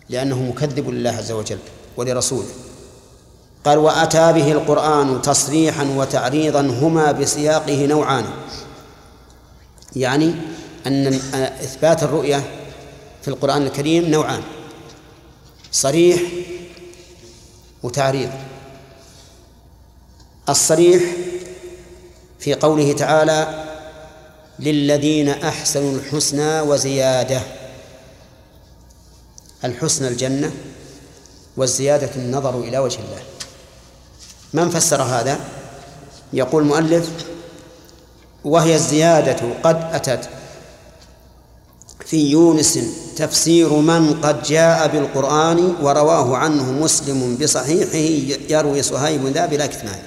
لأنه مكذب لله عز وجل ولرسوله. قال وأتى به القرآن تصريحا وتعريضا هما بسياقه نوعان، يعني أن إثبات الرؤية في القرآن الكريم نوعان: صريح وتعريض. الصريح في قوله تعالى للذين أحسنوا الحسنى وزيادة، الحسنى الجنة والزيادة النظر إلى وجه الله. من فسر هذا؟ يقول المؤلف وهي الزيادة قد أتت في يونس تفسير من قد جاء بالقرآن ورواه عنه مسلم بصحيحه يروي صهيب ذا بلا كتمان.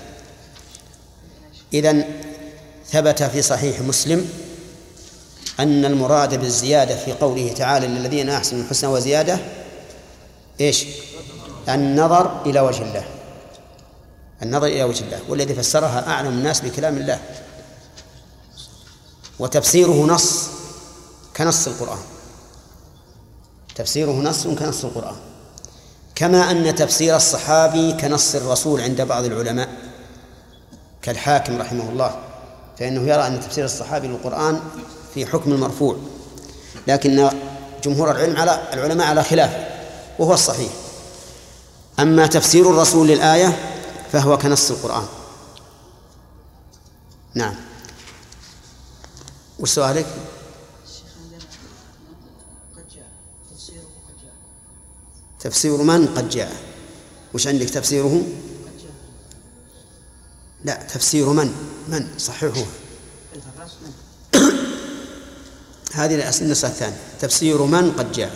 إذن ثبت في صحيح مسلم أن المراد بالزيادة في قوله تعالى للذين أحسنوا الحسنى وزيادة إيش؟ النظر إلى وجه الله، النظر إلى وجه الله، والذي فسرها أعلم الناس بكلام الله، وتفسيره نص كنص القرآن، تفسيره نص كنص القرآن، كما أن تفسير الصحابي كنص الرسول عند بعض العلماء كالحاكم رحمه الله، فإنه يرى أن تفسير الصحابي للقرآن في حكم المرفوع، لكن جمهور العلماء على خلافه وهو الصحيح. أما تفسير الرسول للآية فهو كنص القرآن. نعم. وش سؤالك؟ تفسير من قد جاء. وش عندك تفسيره؟ لا، تفسير من صححه هذه النسخة الثانية، تفسير من قد جاء.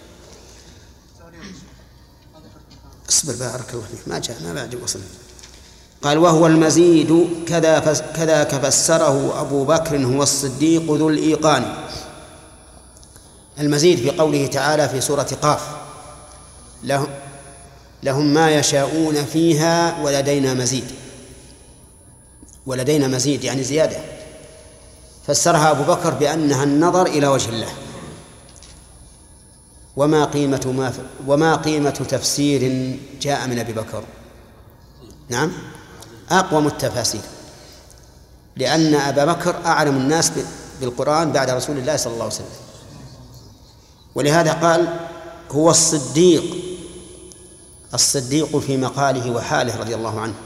اصبر بارك الله فيك، ما بعد وصل. قال وهو المزيد كذاك فسره أبو بكر هو الصديق ذو الإيقان. المزيد في قوله تعالى في سورة قاف لهم ما يشاءون فيها ولدينا مزيد، ولدينا مزيد يعني زيادة، فسرها أبو بكر بأنها النظر إلى وجه الله. وما قيمة تفسير جاء من أبي بكر؟ نعم، أقوم التفاسير، لأن أبا بكر أعلم الناس بالقرآن بعد رسول الله صلى الله عليه وسلم، ولهذا قال هو الصديق في مقاله وحاله رضي الله عنه،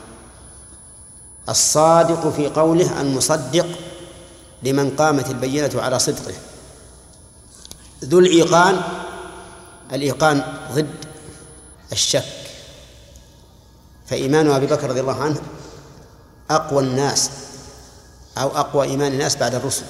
الصادق في قوله، المصدق لمن قامت البينة على صدقه. ذو الإيقان، الإيقان ضد الشك، فإيمان أبي بكر رضي الله عنه أقوى الناس أو أقوى إيمان الناس بعد الرسل.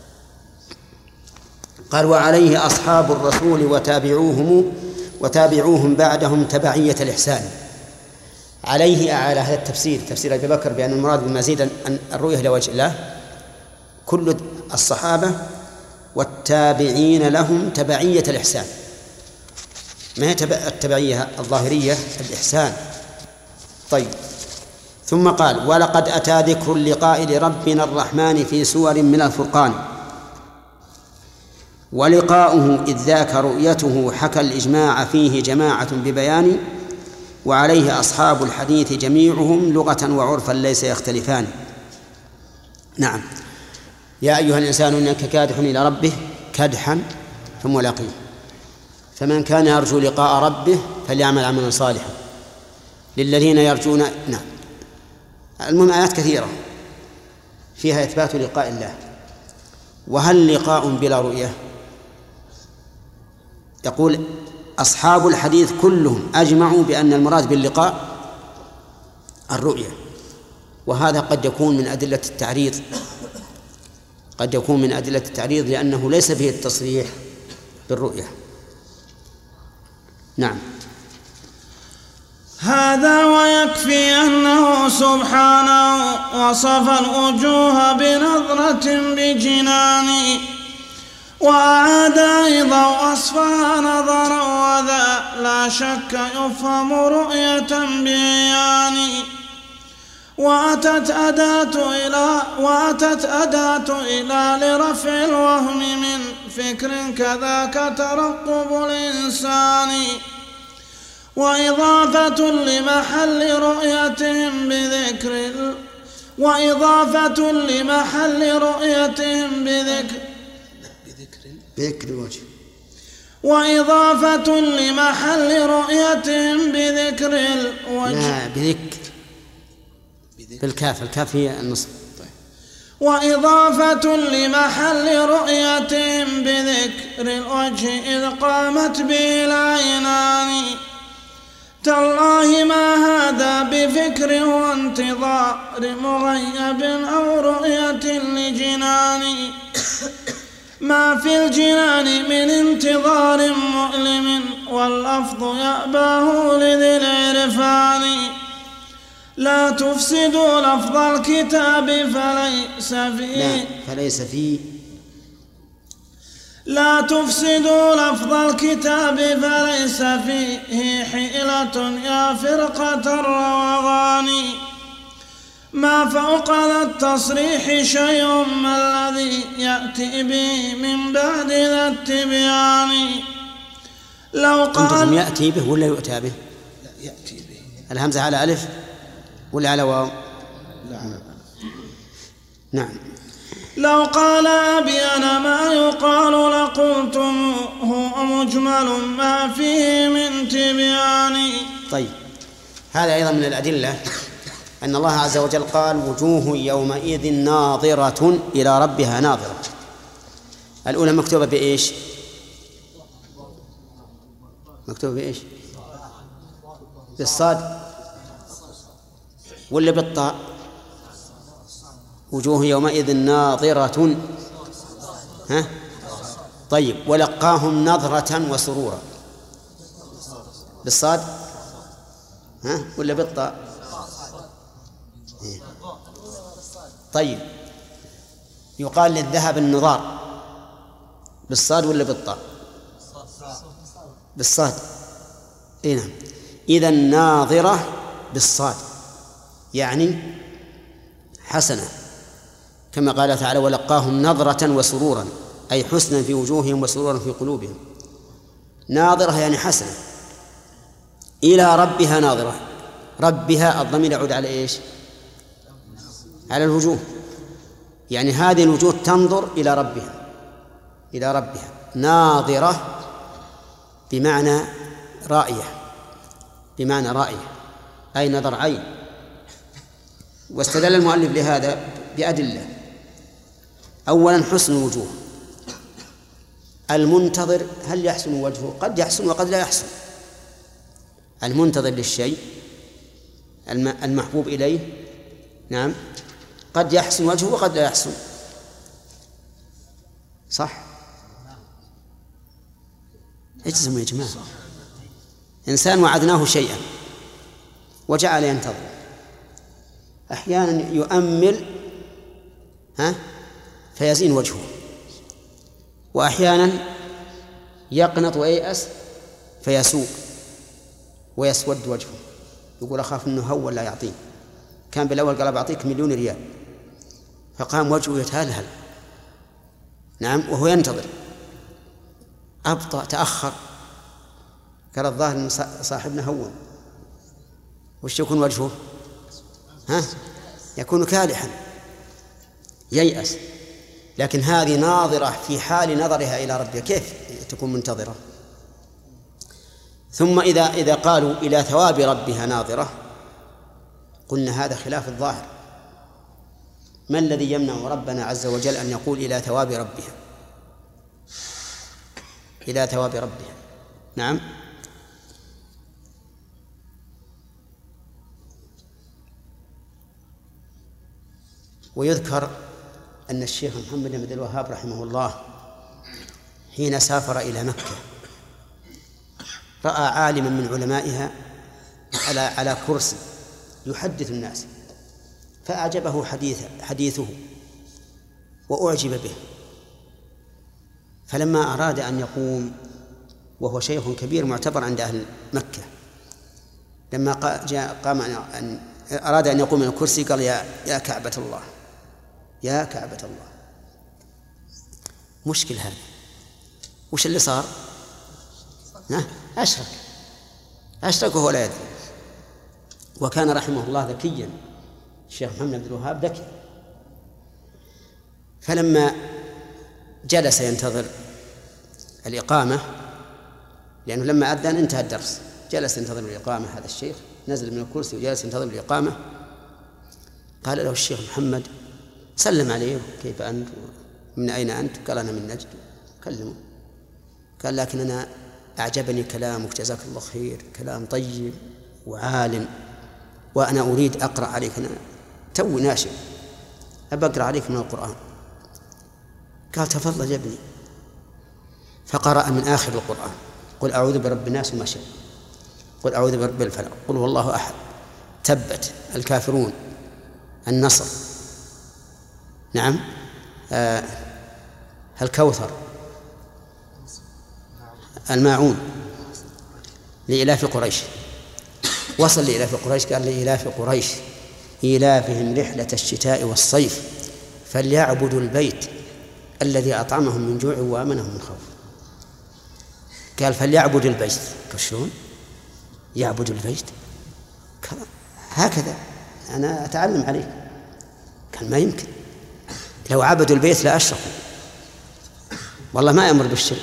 قال وعليه أصحاب الرسول وتابعوهم بعدهم تبعية الإحسان. عليه على هذا التفسير، تفسير أبي بكر بأن المراد بالمزيد أن الرؤية لوجه الله، كل الصحابة والتابعين لهم تبعية الإحسان، ما هي التبعية الظاهرية، الإحسان. طيب، ثم قال ولقد أتى ذكر اللقاء لربنا الرحمن في سور من الفرقان، ولقاؤه إذ ذاك رؤيته حكى الإجماع فيه جماعة ببيان، وعليه أصحاب الحديث جميعهم لغة وعرفا ليس يختلفان. نعم. يا أيها الإنسان إنك كادح إلى ربه كدحا فملاقيه، فمن كان يرجو لقاء ربه فليعمل عملا صالحا. للذين يرجون، نعم، المهم آيات كثيرة فيها إثبات لقاء الله. وهل لقاء بلا رؤية؟ يقول أصحاب الحديث كلهم أجمعوا بأن المراد باللقاء الرؤية، وهذا قد يكون من أدلة التعريض، قد يكون من أدلة التعريض لأنه ليس فيه التصريح بالرؤية. نعم. هذا ويكفي أنه سبحانه وصف الوجوه بنظرة بجنان، وأعاد أيضا وصفها نظرا، وذا لا شك يفهم رؤية بيان. وأتت أداة إلى لرفع الوهم من فكر كذاك ترقب الإنسان. وإضافة لمحل رؤيتهم بذكر الوجه. لا، بذكر بالكاف، الكاف هي النصب. وإضافة لمحل رؤيتهم بذكر الوجه إذ قامت به العينان. تالله ما هذا بفكر وانتظار مغيب أو رؤية لجنان. ما في الجنان من انتظار مؤلم واللفظ يأباه لذي العرفان. لا تفسدوا لفظ الكتاب لا تفسدوا لفظ الكتاب فليس فيه حيلة يا فرقة الروغان. ما فوق ذا التصريح شيء ما الذي يأتي به من بعد ذا التبيان. لو قال يأتي به ولا يؤتى به؟ يأتي به. الهمزة على ألف ولا على واو؟ نعم. لو قال أبين ما يقال لقلتموه مجمل ما فيه من تبيان. طيب، هذا أيضا من الأدلة أن الله عز وجل قال وجوه يومئذ ناظرة إلى ربها ناظرة. الأولى مكتوبة بإيش؟ بالصاد ولا بالطاء؟ وجوه يومئذ ناظرة. ها؟ طيب، ولقاهم نظرة وسرورا. بالصاد ها ولا بالطاء؟ طيب، يقال للذهب النظار بالصاد ولا بالطاء؟ بالصاد. نعم. إذا ناظرة بالصاد يعني حسنة، كما قال تعالى ولقاهم نظرة وسرورا، أي حسنا في وجوههم وسرورا في قلوبهم. ناظرة يعني حسنة. إلى ربها ناظرة. ربها الضمير يعود على إيش؟ على الوجوه، يعني هذه الوجوه تنظر إلى ربها. ناظرة بمعنى رائية، أي نظر عين. واستدل المؤلف لهذا بأدلة. أولا حسن الوجوه. المنتظر هل يحسن وجهه؟ قد يحسن وقد لا يحسن. المنتظر للشيء المحبوب إليه نعم قد يحسن وجهه وقد لا يحسن، صح؟ اجزموا يا جماعة. إنسان وعدناه شيئا وجعل ينتظر، أحيانا يؤمل فيزين وجهه، وأحيانا يقنط وييأس فيسوء ويسود وجهه، يقول أخاف أنه هو لا يعطيه. كان بالأول قال بعطيك 1,000,000 ريال، فقام وجهه يتهلهل نعم وهو ينتظر، أبطأ تأخر، قال الظاهر أن صاحبنا هون. وش يكون وجهه؟ يكون كالحا ييأس. لكن هذه ناظرة في حال نظرها إلى ربها، كيف تكون منتظرة؟ ثم إذا قالوا إلى ثواب ربها ناظرة قلنا هذا خلاف الظاهر. ما الذي يمنع ربنا عز وجل أن يقول إلى ثواب ربها؟ إلى ثواب ربها نعم. ويذكر أن الشيخ محمد بن عبد الوهاب رحمه الله حين سافر إلى مكة رأى عالما من علمائها على كرسي يحدث الناس، فأعجبه حديثه وأعجب به، فلما أراد أن يقوم وهو شيخ كبير معتبر عند أهل مكة، لما قام أن أراد أن يقوم من الكرسي قال يا كعبة الله، يا كعبة الله. مشكل هذا. وش اللي صار؟ أشرك. أشرك وهو لا يدري. وكان رحمه الله ذكيا، الشيخ محمد بن الوهاب ذكي، فلما جلس ينتظر الإقامة، لأنه لما أذن انتهى الدرس، جلس ينتظر الإقامة، هذا الشيخ نزل من الكرسي وجلس ينتظر الإقامة. قال له الشيخ محمد، سلم عليه، كيف أنت؟ من أين أنت؟ قال أنا من نجد. كلمه، قال لكن أنا أعجبني كلامك، جزاك الله خير، كلام طيب وعالم، وأنا أريد أقرأ عليك، أنا توي ناشئ، أبى أقرأ عليك من القرآن. قال تفضل يا ابني. فقرأ من آخر القرآن: قل أعوذ برب الناس وما شاء، قل أعوذ برب الفلق، قل هو الله أحد، تبت، الكافرون، النصر، نعم، الكوثر، الماعون، لإلاف قريش. وصل لإلاف قريش، قال لإلاف قريش إيلافهم رحلة الشتاء والصيف فليعبدوا البيت الذي أطعمهم من جوع وآمنهم من خوف. قال فليعبد البيت. شلون يعبد البيت؟ هكذا أنا أتعلم عليك. قال ما يمكن، لو عبدوا البيت لا أشركوا، والله ما يأمر بالشرك.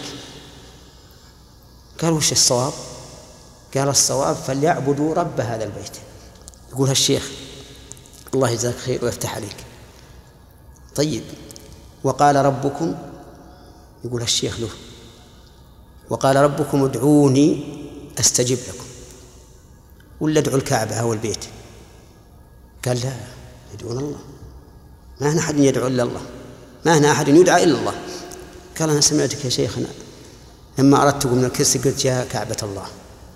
قال وش الصواب؟ قال الصواب فليعبدوا رب هذا البيت. يقولها الشيخ الله يجزاك خير ويفتح عليك. طيب وقال ربكم، يقول الشيخ له، وقال ربكم ادعوني أستجب لكم، ولا ادعوا الكعبة أو البيت؟ قال لا، يدعون الله، ما هنا أحد يدعو إلا الله، ما هنا أحد يدعى إلا الله. قال أنا سمعتك يا شيخنا لما أردت تقوم من الكرسي قلت يا كعبة الله.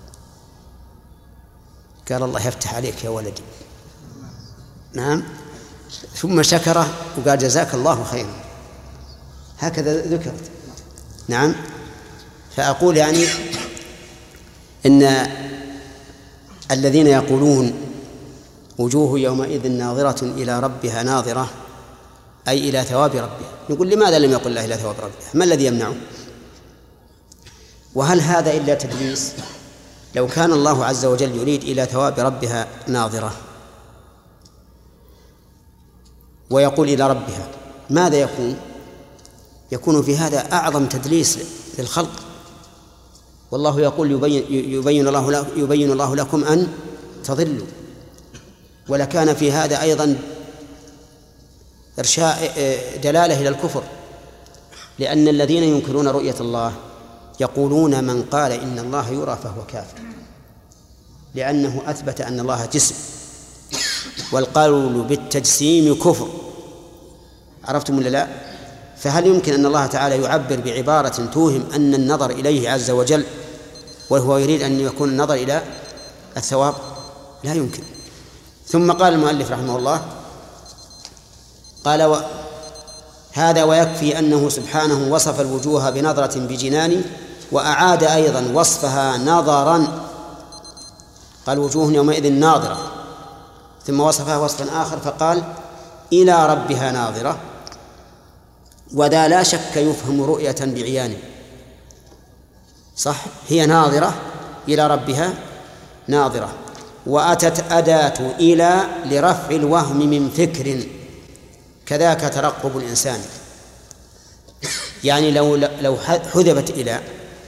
قال الله يفتح عليك يا ولدي. نعم. ثم شكره وقال جزاك الله خيرا. هكذا ذكرت. نعم. فأقول يعني إن الذين يقولون وجوه يومئذ ناظرة إلى ربها ناظرة، أي إلى ثواب ربها، يقول لماذا لم يقل الله إلى ثواب ربها؟ ما الذي يمنعه؟ وهل هذا إلا تدليس؟ لو كان الله عز وجل يريد إلى ثواب ربها ناظرة ويقول إلى ربها، ماذا يكون؟ يكون في هذا أعظم تدليس للخلق. والله يقول يبين الله لكم أن تضلوا. ولكان في هذا أيضا إرشاء دلالة إلى الكفر، لأن الذين ينكرون رؤية الله يقولون من قال إن الله يرى فهو كافر، لأنه أثبت أن الله جسم، والقول بالتجسيم كفر. عرفتم ولا لا؟ فهل يمكن أن الله تعالى يعبر بعبارة توهم أن النظر إليه عز وجل وهو يريد أن يكون النظر إلى الثواب؟ لا يمكن. ثم قال المؤلف رحمه الله، قال هذا ويكفي أنه سبحانه وصف الوجوه بنظرة بجنان، وأعاد أيضا وصفها نظرا، قال وجوه يومئذ ناظرة، ثم وصفها وصفا آخر فقال إلى ربها ناظرة، وذا لا شك يفهم رؤية بعيانه. صح، هي ناظرة إلى ربها ناظرة. وأتت أداة إلى لرفع الوهم من فكر، كذاك ترقب الإنسان. يعني لو حذفت إلى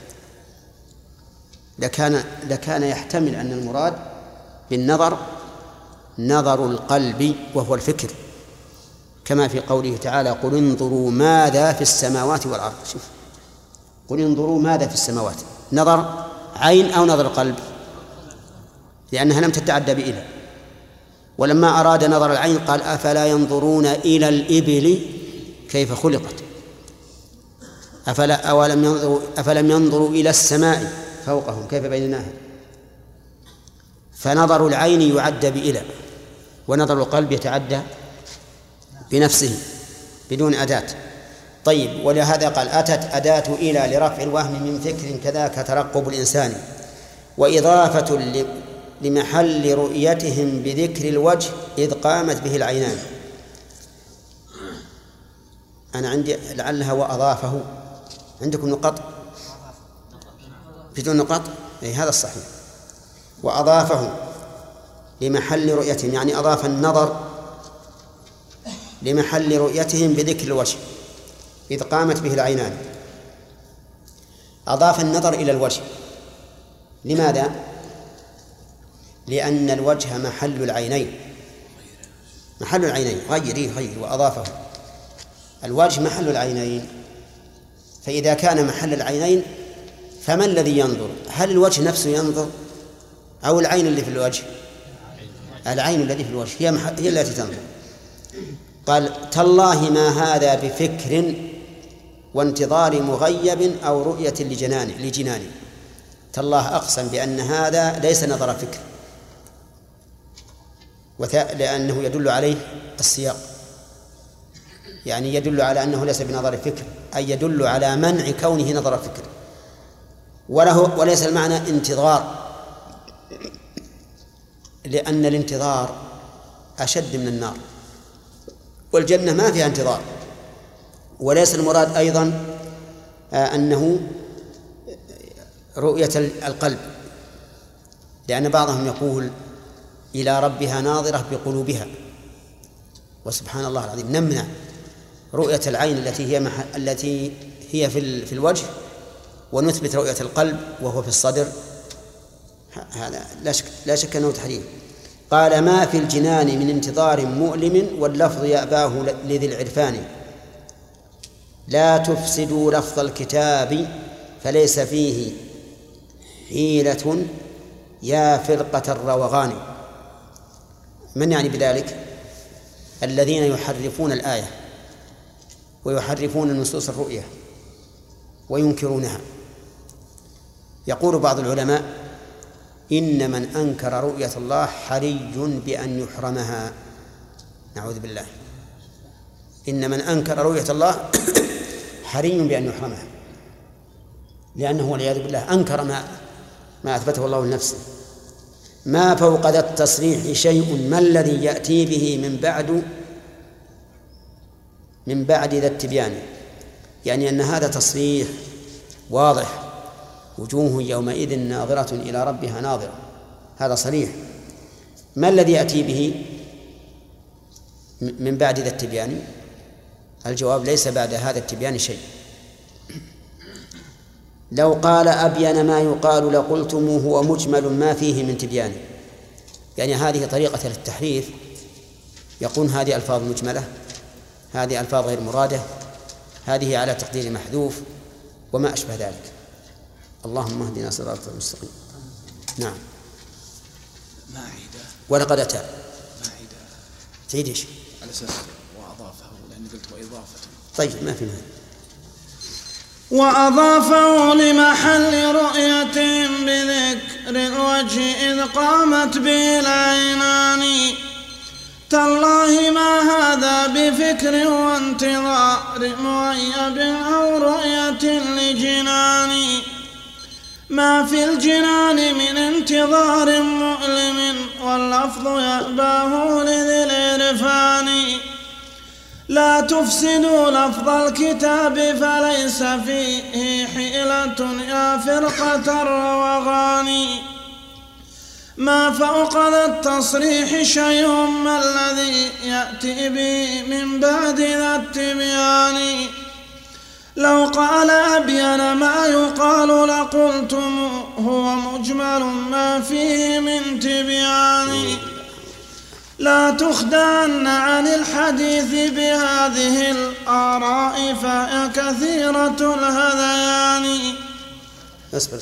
لكان يحتمل أن المراد بالنظر نظر القلب وهو الفكر، كما في قوله تعالى قل انظروا ماذا في السماوات والأرض. شوف، قل انظروا ماذا في السماوات، نظر عين أو نظر قلب؟ لأنها لم تتعدى بإلى. ولما أراد نظر العين قال أفلا ينظرون إلى الإبل كيف خلقت، أفلم ينظروا إلى السماء فوقهم كيف بيناها. فنظر العين يعد بإلى، ونظر القلب يتعدى بنفسه بدون أداة. طيب، ولهذا قال أتت أداة إلى لرفع الوهم من فكر، كذاك ترقب الإنسان، وإضافة لمحل رؤيتهم بذكر الوجه إذ قامت به العينان. أنا عندي لعلها وأضافه، عندكم نقط بدون نقط؟ هذا الصحيح. وأضافه لمحل رؤيتهم، يعني أضاف النظر لمحل رؤيتهم بذكر الوجه إذ قامت به العينان. أضاف النظر إلى الوجه. لماذا؟ لأن الوجه محل العينين، محل العينين. غير وأضافه. الوجه محل العينين، فإذا كان محل العينين فما الذي ينظر؟ هل الوجه نفسه ينظر أو العين اللي في الوجه؟ العين التي في الوجه هي التي تنظر. قال تالله ما هذا بفكر وانتظار مغيب أو رؤية لجنان. تالله أقسم بأن هذا ليس نظر فكر، لأنه يدل عليه السياق، يعني يدل على أنه ليس بنظر فكر، أي يدل على منع كونه نظر فكر. وليس المعنى انتظار، لأن الانتظار أشد من النار، والجنة ما فيها انتظار. وليس المراد أيضا أنه رؤية القلب، لأن بعضهم يقول إلى ربها ناظرة بقلوبها، وسبحان الله العظيم نمنع رؤية العين التي هي في الوجه، ونثبت رؤية القلب وهو في الصدر. هذا لا شك أنه تحريم. قال ما في الجنان من انتظار مؤلم، واللفظ يأباه لذي العرفان. لا تفسدوا لفظ الكتاب فليس فيه حيلة يا فرقة الروغان. من يعني بذلك؟ الذين يحرفون الآية ويحرفون نصوص الرؤية وينكرونها. يقول بعض العلماء إن من أنكر رؤية الله حري بأن يحرمها، نعوذ بالله. إن من أنكر رؤية الله حري بأن يحرمها، لأنه والعياذ بالله أنكر ما أثبته الله لنفسه. ما فوق ذا التصريح شيء، ما الذي يأتي به من بعد ذا التبيان، يعني أن هذا تصريح واضح، وجوه يومئذ ناظرة إلى ربها ناظرة، هذا صريح. ما الذي يأتي به من بعد ذا التبيان؟ الجواب ليس بعد هذا التبيان شيء. لو قال أبين ما يقال لقلتم هو مجمل ما فيه من تبيان، يعني هذه طريقة للتحريف. يقول هذه ألفاظ مجملة، هذه ألفاظ غير مرادة، هذه على تقدير محذوف، وما أشبه ذلك. اللهم اهدنا صراطك المستقيم. نعم. ماعدة. ولقد أتى. ماعدة. تعيد إيش؟ على أساس وأضافه، لأني قلت وإضافة. طيب ما في مانع. وأضافه لمحل رؤية بذكر الوجه إذ قامت به العينان. تالله ما هذا بفكر وانتظار مغيب أو رؤية لجنان. ما في الجنان من انتظار مؤلم، واللفظ يأباه لذي العرفان. لا تفسدوا لفظ الكتاب فليس فيه حيلة يا فرقة الروغان. ما فوق ذا التصريح شيء، ما الذي يأتي به من بعد ذا التبيان. لو قال أبين ما يقال لقلتم هو مجمل ما فيه من تبيان. لا تخدعن عن الحديث بهذه الآراء فهي كثيرة الهذيان. اصبر.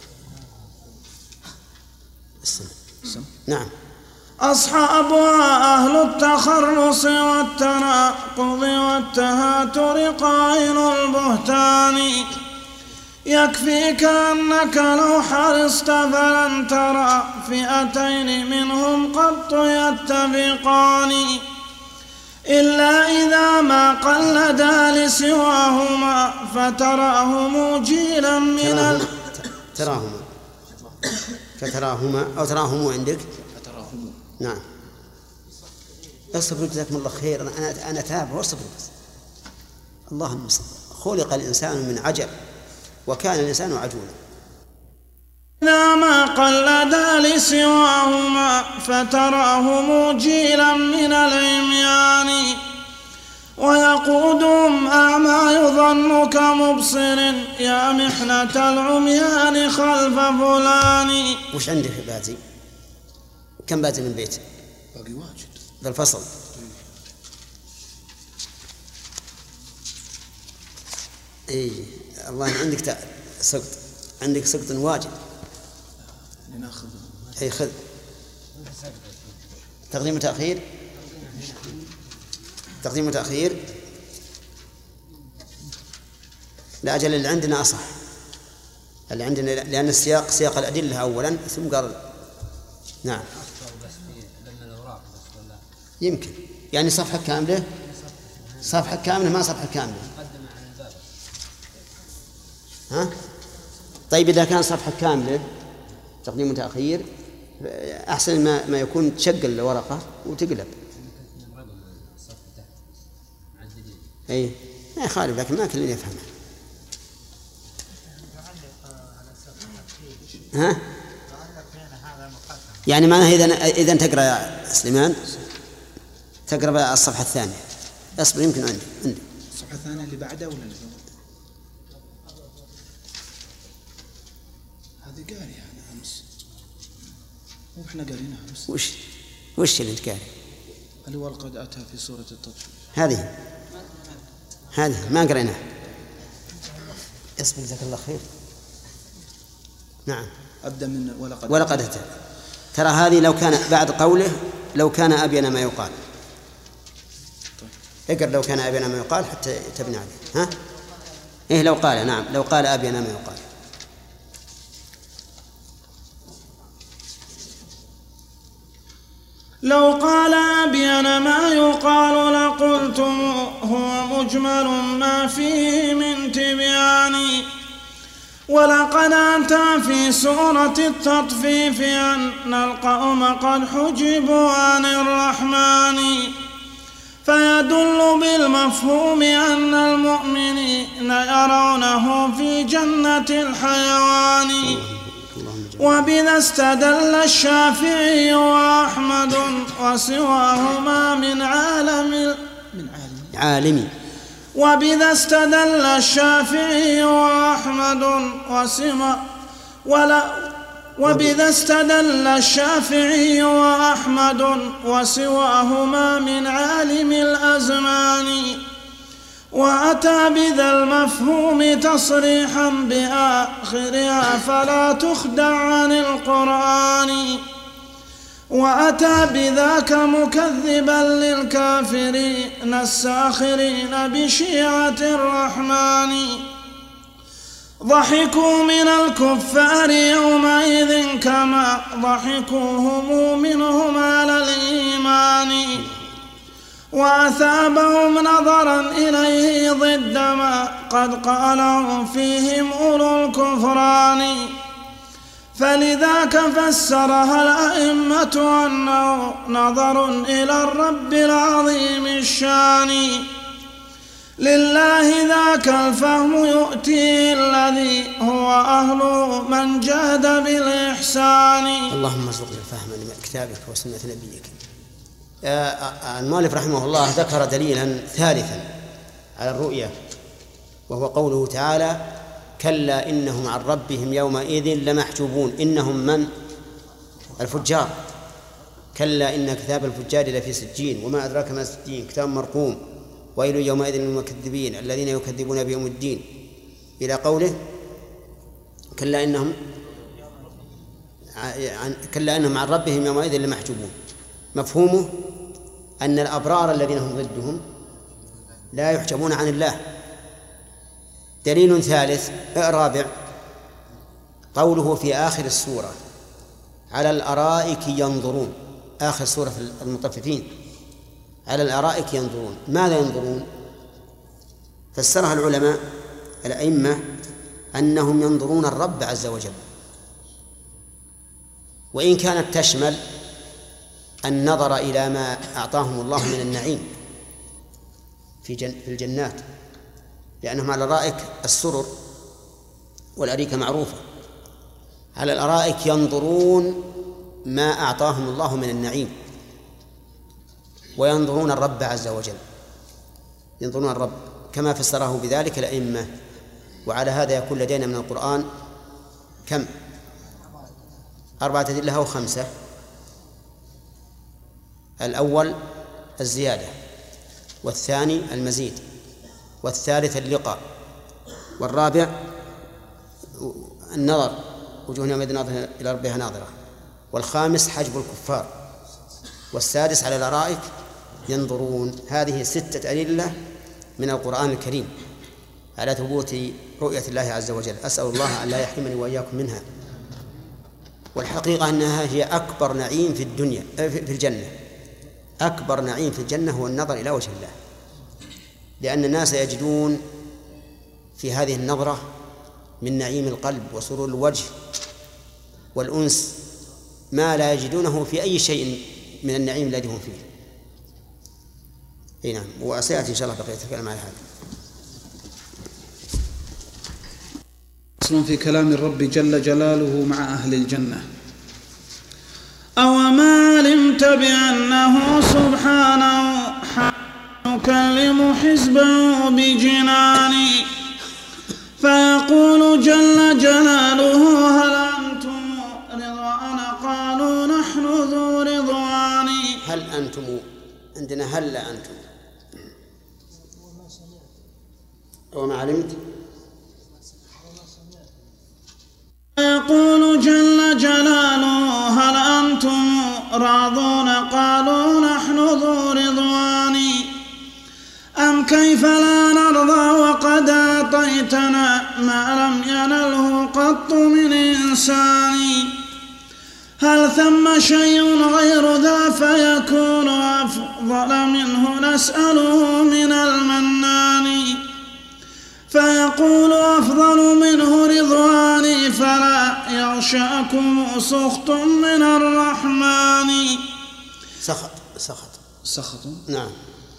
نعم. أصحابها أهل التخرص والتناقض والتهاتر قائل البهتان. يكفيك أنك لو حرصت فلن ترى فئتين منهم قط يتفقان، إلا إذا ما قلدا لسواهما فتراه موجيلا من فتراهما أو تراهم عندك. فتراهم. نعم. اصبر جزاكم الله خير. أنا تابع واصبر بس. اللهم صل. خلق الإنسان من عجل وكان الإنسان عجولا. إذا ما قلدا لسواهما فتراه موجيلا من العميان ويقودهم أعمى يظن كمبصر يا محنة العميان خلف فلان. وش عندك في بازي؟ كم بازي من بيت؟ باقي واجد بالفصل. اي الله عندك سقط، عندك سقط واجد. ناخذ اي خذ. تقديم وتأخير. تقديم وتأخير. لا أجل اللي عندنا أصح، اللي عندنا لأن السياق سياق الأدلة أولا ثم قال نعم. يمكن يعني صفحة كاملة، صفحة كاملة ما صفحة كاملة. ها؟ طيب إذا كان صفحة كاملة تقديم وتأخير أحسن ما يكون تشقل الورقة وتقلب. أي ما يخالف لكن ما كلنا يفهمها. ها؟ يعني معناه إذا تقرأ يا سليمان تقرأ الصفحة الثانية. اصبر يمكن عندي الصفحة الثانية اللي بعدها ولا اللي هذه قاريها أنا أمس، مو إحنا قارينها أمس. وش اللي أنت قاري؟ اللي هو قد أتى في سورة التطفيف. هذه ما قريناها. اصبر جزاك الله خير. نعم أبدأ من ولقد أتى. ترى هذه لو كان بعد قوله لو كان أبين ما يقال. اقرأ لو كان أبين ما يقال حتى تبني عليه. ها؟ إيه لو قال نعم لو قال أبين ما يقال. لو قال أبين ما يقال لقلتم هو مجمل ما فيه من تبيان. ولقد أتى في سورة التطفيف أن القوم قد حجبوا عن الرحمن فيدل بالمفهوم أن المؤمنين يرونه في جنة الحيوان. وبذا استدل الشافعي وأحمد وسواهما من عالم وبذا استدل الشافعي وأحمد وبذا استدل الشافعي وأحمد وسواهما من عالم الأزمان. وأتى بذا المفهوم تصريحا بآخرها فلا تخدع عن القرآن. وأتى بذاك مكذبا للكافرين الساخرين بشيعة الرحمن. ضحكوا من الكفار يومئذ كما ضحكوا هم منهم على الإيمان. وأثابهم نظرا إليه ضد ما قد قالوا فيهم أولو الكفران. فلذاك فسرها الأئمة أنه نظر إلى الرب العظيم الشان. لله ذاك الفهم يؤتيه الذي هو أهل من جاد بالإحسان. اللهم ارزقنا الفهم لكتابك وسنة نبيك. المؤلف رحمه الله ذكر دليلا ثالثا على الرؤية وهو قوله تعالى كلا إنهم عن ربهم يومئذ لمحجوبون. إنهم من؟ الفجار. كلا إن كتاب الفجار لفي سجين وما أدراك ما سجين كتاب مرقوم ويل يومئذ للمكذبين الذين يكذبون بيوم الدين إلى قوله كلا إنهم عن ربهم يومئذ لمحجوبون. مفهومه أن الأبرار الذين هم ضدهم لا يحجبون عن الله. دليل ثالث رابع قوله في آخر السورة على الأرائك ينظرون. آخر سورة المطففين على الأرائك ينظرون. ماذا ينظرون؟ فسرها العلماء الأئمة أنهم ينظرون الرب عز وجل، وإن كانت تشمل النظر إلى ما أعطاهم الله من النعيم في الجنات، لأنهم على الأرائك السرر والأريكة معروفة. على الأرائك ينظرون ما أعطاهم الله من النعيم، وينظرون الرب عز وجل، ينظرون الرب كما فسره بذلك الأئمة. وعلى هذا يكون لدينا من القرآن كم؟ 4 أدلة أو 5. الأول الزيادة، والثاني المزيد، والثالث اللقاء، والرابع النظر، وجوه يومئذ ناظرة إلى ربها ناظرة، والخامس حجب الكفار، والسادس على الأرائك ينظرون. هذه 6 أدلة من القرآن الكريم على ثبوت رؤية الله عز وجل. أسأل الله أن لا يحرمني وإياكم منها. والحقيقة أنها هي أكبر نعيم في الدنيا، في الجنة. أكبر نعيم في الجنة هو النظر إلى وجه الله، لأن الناس يجدون في هذه النظرة من نعيم القلب وسرور الوجه والأنس ما لا يجدونه في أي شيء من النعيم الذي هم فيه. نعم، وسيأتي إن شاء الله بقية الكلام على هذا. فصل في كلام الرب جل جلاله مع أهل الجنة. أوما علمت بأنه سبحانه يكلم حزبه بجناني، فيقول جل جلاله هل أنتم رضوان؟ قالوا نحن ذو رضوان. هل أنتم؟ عندنا هل أنتم. وما علمت. يقول جل جلاله هل أنتم راضون؟ قالوا نحن ذو رضوان. أم كيف لا نرضى وقد أعطيتنا ما لم ينله قط من إنسان؟ هل ثم شيء غير ذا فيكون أفضل منه؟ نسأله من المنان. فيقول أفضل منه رضواني، فلا يغشاكم سخط من الرحمن. سخط. نعم.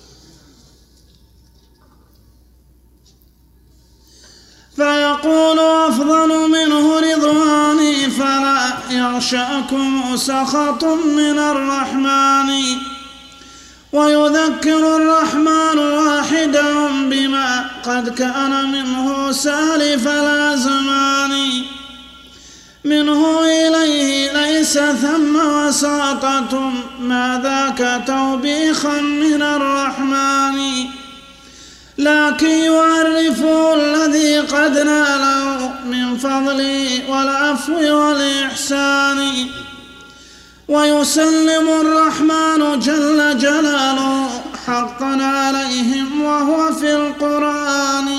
فيقول أفضل منه رضواني، فلا يغشاكم سخط من الرحمن. ويذكر الرحمن واحدهم بما قد كان منه سالف الأزمان. منه إليه ليس ثم وساطة، ما ذاك توبيخا من الرحمن. لكن يعرف الذي قد ناله من فضله والعفو والإحسان. ويسلم الرحمن جل جلاله حقا عليهم وهو في القرآن.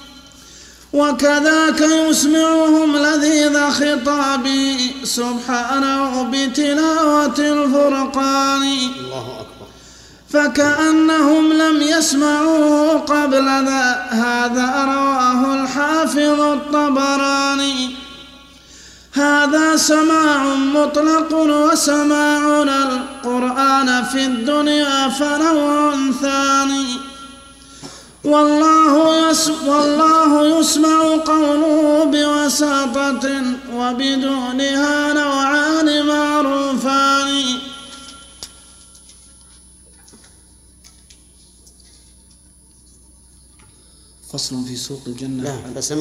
وكذاك يسمعهم لذيذ خطابه سبحانه بتلاوة الفرقان. الله أكبر. فكأنهم لم يسمعوه قبل هذا رواه الحافظ الطبراني. هذا سماع مطلق، وسماعنا القرآن في الدنيا فنوع ثاني. والله يسمع قوله بوساطة، وبدونها نوعان معروفان. فصل في سوق الجنة. لا،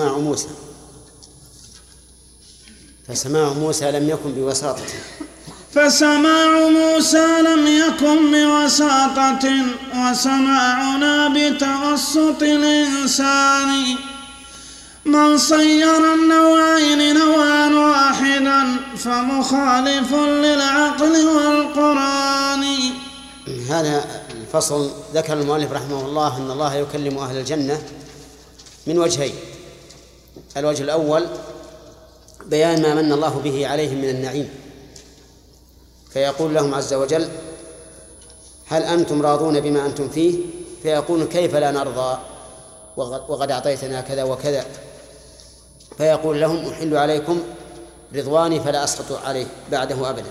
فسماع موسى لم يكن بوساطة. فسماع موسى لم يكن بوساطة، وسماعنا بتوسط الإنسان. من صير النوعين نوعا واحدا فمخالف للعقل والقرآن. هذا الفصل ذكر المؤلف رحمه الله أن الله يكلم أهل الجنة من وجهين. الوجه الأول بيان ما من الله به عليهم من النعيم، فيقول لهم عز وجل هل أنتم راضون بما أنتم فيه؟ فيقول كيف لا نرضى وقد أعطيتنا كذا وكذا. فيقول لهم أحل عليكم رضواني فلا أسخط عليه بعده أبدا.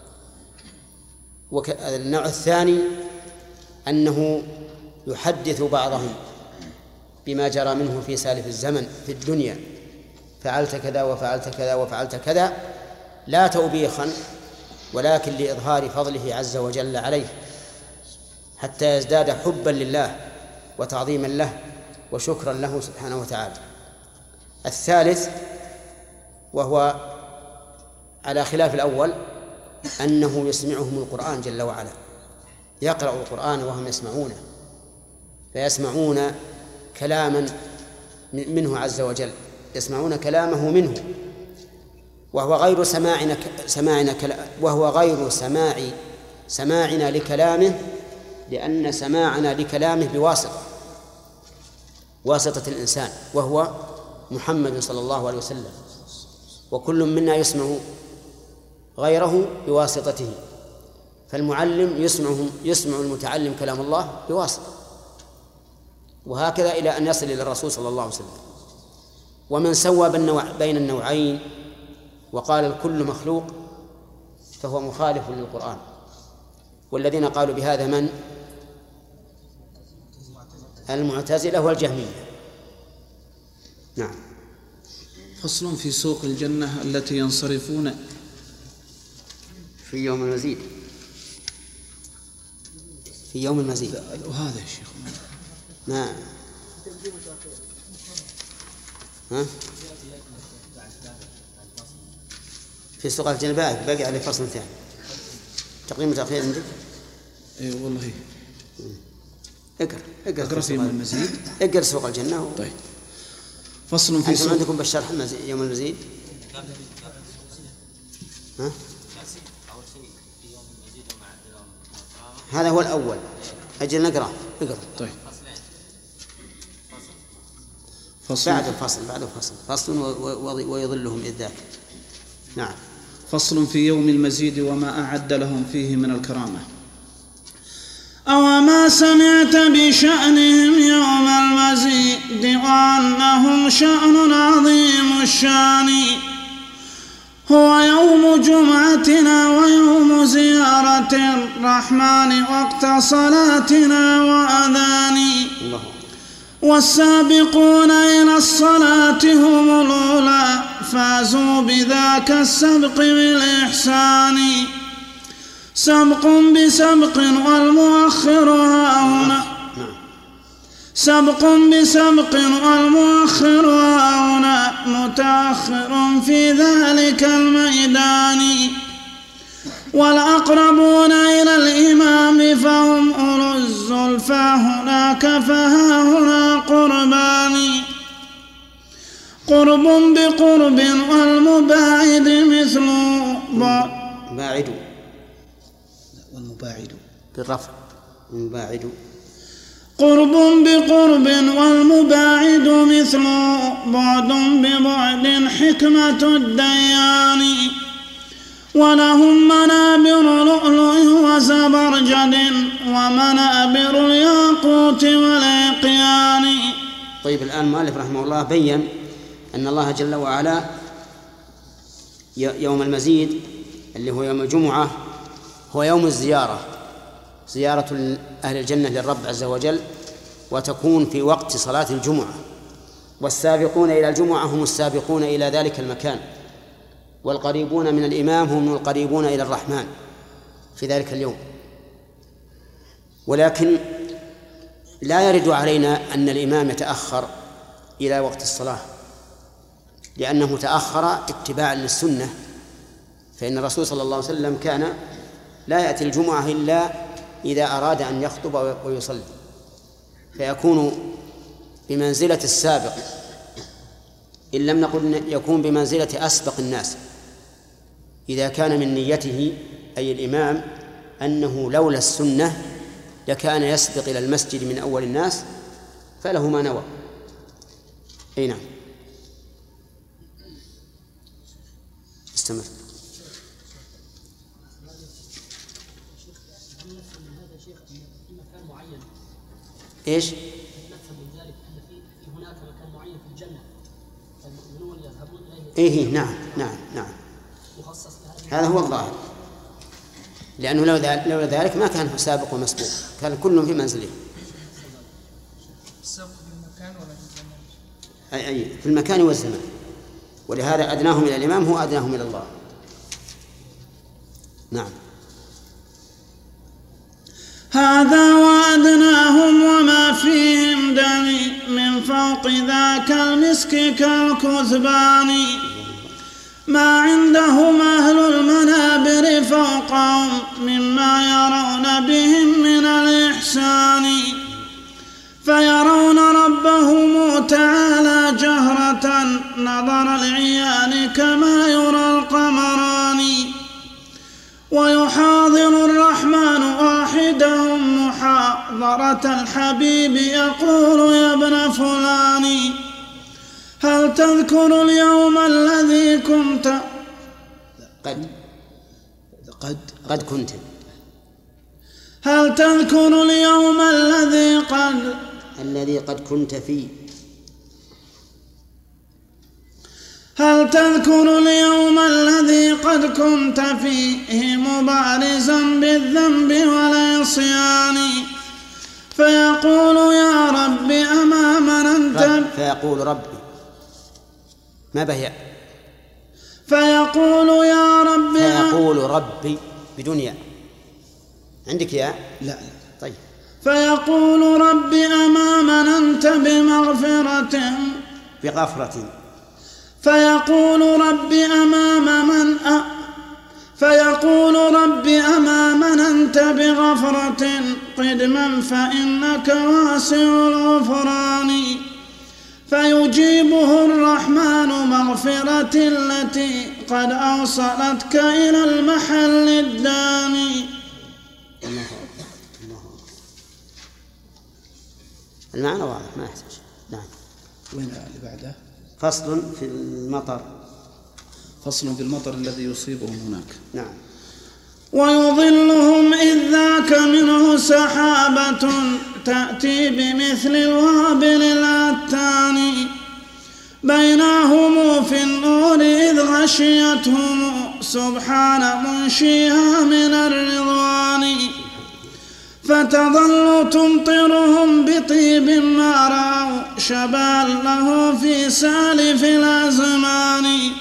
النوع الثاني أنه يحدث بعضهم بما جرى منه في سالف الزمن في الدنيا، فعلت كذا وفعلت كذا وفعلت كذا، لا توبيخا ولكن لإظهار فضله عز وجل عليه حتى يزداد حبا لله وتعظيما له وشكرا له سبحانه وتعالى. الثالث وهو على خلاف الأول أنه يسمعهم القرآن جل وعلا، يقرأ القرآن وهم يسمعونه، فيسمعون كلاما منه عز وجل، يسمعون كلامه منه، وهو غير سماعنا لكلامه، لأن سماعنا لكلامه بواسطة الإنسان وهو محمد صلى الله عليه وسلم، وكل منا يسمع غيره بواسطته، فالمعلم يسمع المتعلم كلام الله بواسطة، وهكذا إلى أن يصل إلى الرسول صلى الله عليه وسلم. ومن سوى بين النوعين وقال الكل مخلوق فهو مخالف للقرآن، والذين قالوا بهذا من؟ المعتزلة والجهمية. نعم. فصل في سوق الجنة التي ينصرفون في يوم المزيد. في يوم المزيد وهذا يا شيخ ما ها؟ في سوق الجنة باقي عليه فصل ثاني. تقييم وتأخير عندك؟ اي والله. اقرأ في يوم المزيد. اقرأ سوق الجنة. طيب. فصل في سوق. عندكم بالشرح يوم المزيد؟ ها؟ هذا هو الأول. أجل نقرأ. طيب. بعد الفصل فصل ويظلهم إذ ذاك. نعم. فصل في يوم المزيد وما أعد لهم فيه من الكرامة. أوما سمعت بشأنهم يوم المزيد وأنهم شأن عظيم الشان، هو يوم جمعتنا ويوم زيارة الرحمن وقت صلاتنا وأذان، والسابقون إلى الصلاة هم الأولى فازوا بذاك السبق بالإحسان، سبق بسبق والمؤخر هاهنا متأخر في ذلك الميدان، والأقربون إلى الإمام فهم أولو الزلفى هناك فها هنا قربان، قرب بقرب والمباعد مثل والمباعد بالرفع المباعد، قرب بقرب والمباعد مثل بعد ببعد حكمة الديان، ولهم منابر لؤلؤ وزبرجد ومنابر الياقوت والعقيان. طيب، الآن المؤلف رحمه الله بيّن أن الله جل وعلا يوم المزيد اللي هو يوم الجمعة هو يوم الزيارة، زيارة أهل الجنة للرب عز وجل، وتكون في وقت صلاة الجمعة، والسابقون إلى الجمعة هم السابقون إلى ذلك المكان، والقريبون من الإمام هم القريبون إلى الرحمن في ذلك اليوم. ولكن لا يرد علينا أن الإمام يتأخر إلى وقت الصلاة، لأنه تأخر اتباعا للسنة، فإن الرسول صلى الله عليه وسلم كان لا يأتي الجمعة إلا إذا أراد أن يخطب ويصلي، فيكون بمنزلة السابق، إن لم نقل يكون بمنزلة أسبق الناس، إذا كان من نيته أي الإمام أنه لولا السنة لكان يسبق إلى المسجد من أول الناس فله ما نوى. أي نعم. استمر. إيش؟ نفهم من ذلك أن في هناك مكان معين في الجنة المؤمنون يذهبون إليه. إيه نعم. هذا هو الظاهر، لأنه لولا ذلك ما كان سابق ومسبوق، كان كلهم في منزله. السبق في المكان ولا في الزمان؟ أي في المكان والزمان، ولهذا أدناهم إلى الإمام هو أدناهم إلى الله. نعم. هذا وأدناهم وما فيهم دني من فوق ذاك المسك كالكثبان ما عندهم أهل المنابر فوقهم مما يرون بهم من الإحسان فيرون ربهم تعالى جهرة نظر العيان كما يرى القمران ويحاضر الرحمن واحدهم محاضرة الحبيب يقول يا ابن فلان هل تذكر اليوم الذي كنت قد كنت هل تذكر اليوم الذي قد كنت فيه هل تذكر اليوم الذي قد كنت فيه مبارزا بالذنب والعصيان فيقول يا رب أما مننت فيقول ربي ما بهي فيقول يا رب فيقول ربي بدون ياء عندك ياء لا طيب فيقول رب أما مننت بمغفرة بغفرة فيقول رب أما مننت بغفرة قدما فإنك واسع الغفران فيجيبه الرحمن مغفرة التي قد أوصلتك إلى المحل الداني. المعنى واضح ما يحتاج. نعم. وين اللي بعده؟ فصل في المطر. فصل في المطر الذي يصيبهم هناك. نعم. ويظلهم إذ ذاك منه سحابة تأتي بمثل الوابل الأتان بينهم في النور إذ غشيتهم سبحان منشيها من الرضوان فتظل تمطرهم بطيب ما رأوا شبال له في سالف الأزمان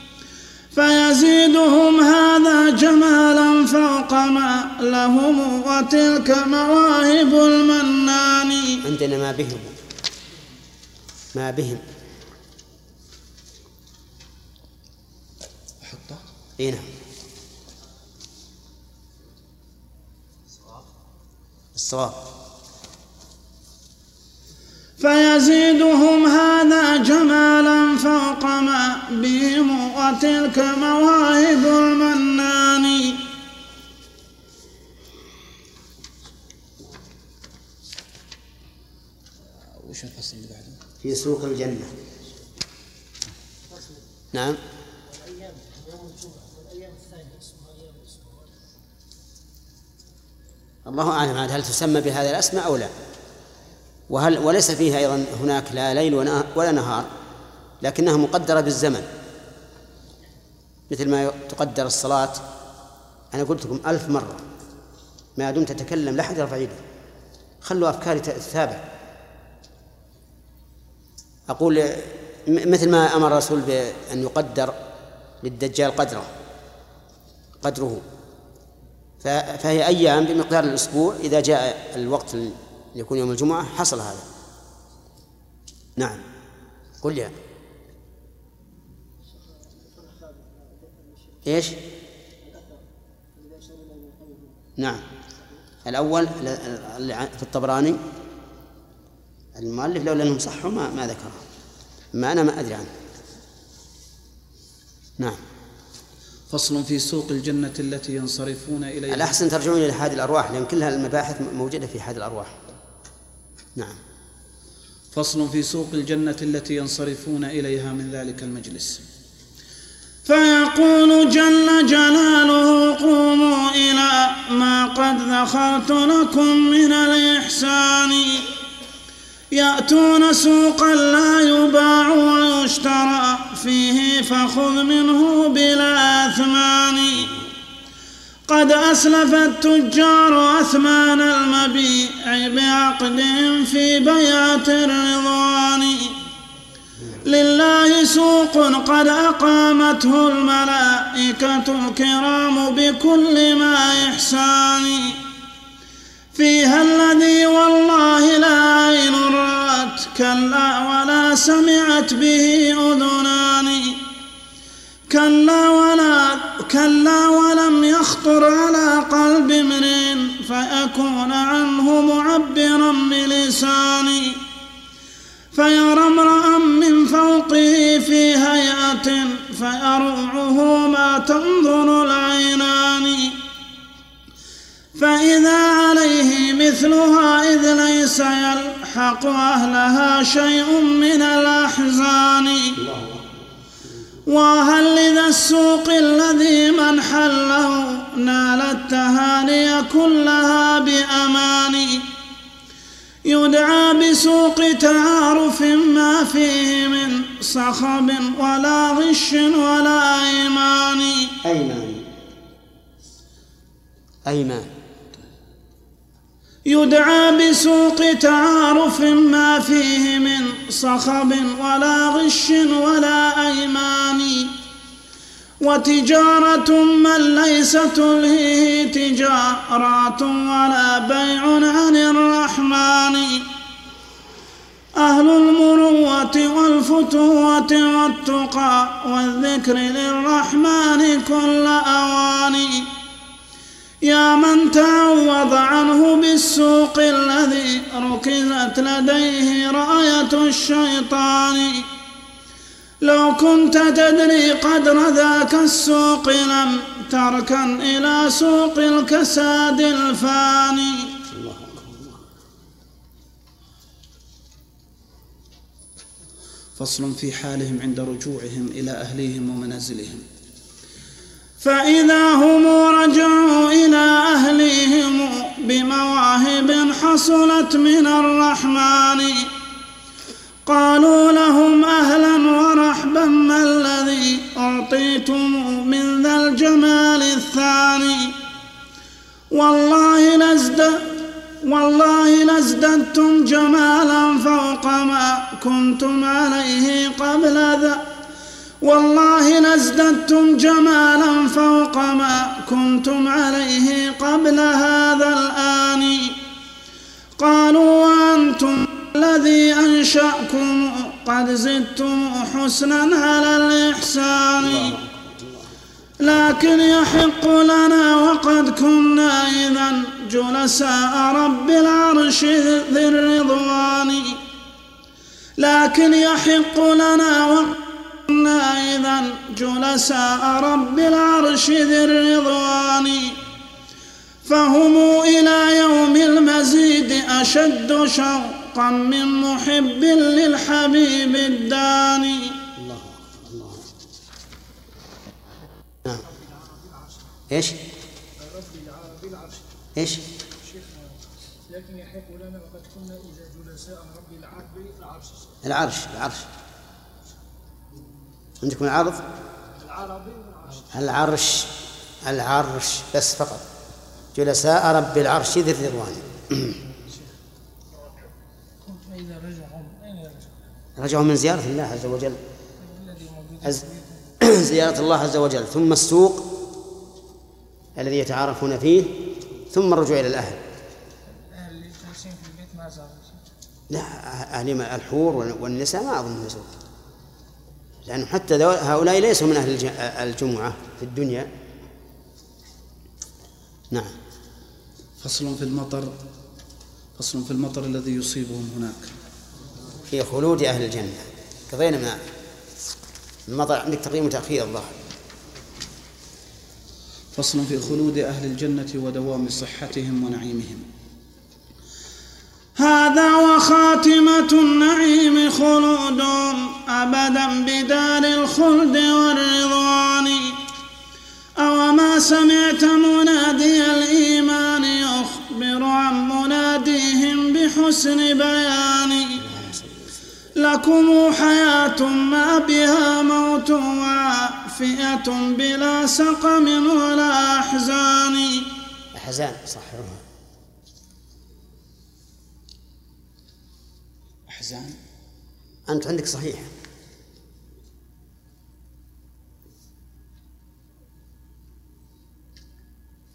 فيزيدهم هذا جمالا فوق ما لهم وتلك مواهب المنان. عندنا ما بهم أحطه هنا الصواب فيزيدهم هذا جمالا فوق ما بهم وتلك مواهب المنان. وش الفصل اللي بعده؟ في سوق الجنة. نعم. الله أعلم هل تسمى بهذا الاسم أو لا، وليس فيها أيضا هناك لا ليل ولا نهار، لكنها مقدرة بالزمن مثل ما تقدر الصلاة. أنا قلت لكم 1000 مرة ما دمت تتكلم لا أحد يرفع يده، خلوا أفكاري تتابع. أقول مثل ما أمر الرسول بأن يقدر للدجال قدره، فهي أيام بمقدار الأسبوع، إذا جاء الوقت يكون يوم الجمعة حصل هذا. نعم. قل يا إيش؟ نعم. الأول في الطبراني المؤلف لولا أنهم صحوا ما ذكره، ما أنا ما أدري عنه. نعم. فصل في سوق الجنة التي ينصرفون إليها. الأحسن ترجعون إلى حاد الأرواح لأن كلها المباحث موجودة في حاد الأرواح. نعم. فصل في سوق الجنة التي ينصرفون إليها من ذلك المجلس. فيقول جل جلاله قوموا إلى ما قد ذخرت لكم من الإحسان يأتون سوقا لا يباع ويشترى فيه فخذ منه بلا أثمان قد أسلف التجار أثمان المبيع بعقدهم في بيعة الرضوان لله سوق قد أقامته الملائكة الكرام بكل ما إحسان، فيها الذي والله لا عين رأت كلا ولا سمعت به أذنان، كلا ولم يخطر على قلب امرئ فيكون عنه معبرا بلساني، فيرى امرأ من فوقه في هيئة فيروعه ما تنظر العينان، فإذا عليه مثلها إذ ليس يلحق أهلها شيء من الأحزان، وهل لذا السوق الذي من حله نال التهاني كلها بأمان، يدعى بسوق تعارف ما فيه من صخب ولا غش ولا أيمان. يدعى بسوق تعارف ما فيه من صخب ولا غش ولا أيمان، وتجارة من ليس تلهيه تجارات ولا بيع عن الرحمن، أهل المروة والفتوة والتقى والذكر للرحمن كل أواني، يا من تعوض عنه بالسوق الذي ركزت لديه راية الشيطان، لو كنت تدري قدر ذاك السوق لم تركن إلى سوق الكساد الفاني. فصل في حالهم عند رجوعهم إلى أهليهم ومنازلهم. فإذا هم رجعوا إلى أهليهم بمواهب حصلت من الرحمن، قالوا لهم أهلا ورحبا ما الذي أعطيتم من ذا الجمال الثاني، والله لازددتم جمالا فوق ما كنتم عليه قبل ذا، والله لازددتم جمالا فوق ما كنتم عليه قبل هذا الآن، قالوا وأنتم الذي أنشأكم قد زدتم حسنا على الإحسان، لكن يحق لنا وقد كنا إذا جلساء رب العرش ذي الرضوان، لكن يحق لنا وقد كنا إذا جلساء رب العرش ذي الرضوان، فهم إلى يوم المزيد أشد شوقا من محب للحبيب الداني. نعم. ايش؟ ايش؟ لكن يحق لنا وقد كنا إذا جلساء رب العرش. عندكم العرض؟ العرش بس فقط، جلساء رب العرش ذي الرضوان. رجعوا من زيارة الله عز وجل، زيارة الله عز وجل، ثم السوق الذي يتعارفون فيه، ثم الرجوع إلى الأهل. لا، أهل الحور والنساء ما أظن يزور، لأن حتى هؤلاء ليسوا من أهل الجمعة في الدنيا. نعم. فصل في المطر الذي يصيبهم هناك. في خلود أهل الجنة. قضينا من المطر، عندك تقديم وتأخير الظاهر. فصل في خلود أهل الجنة ودوام صحتهم ونعيمهم. هذا وخاتمة النعيم خلود أبدا بدار الخلد والرضوان، أوما سمعت منادي الإيمان يخبر عن مناديهم بحسن بيان، لكم حياة ما بها موت وعافية بلا سقم ولا أحزان. صحيح. أحزان أنت عندك صحيح.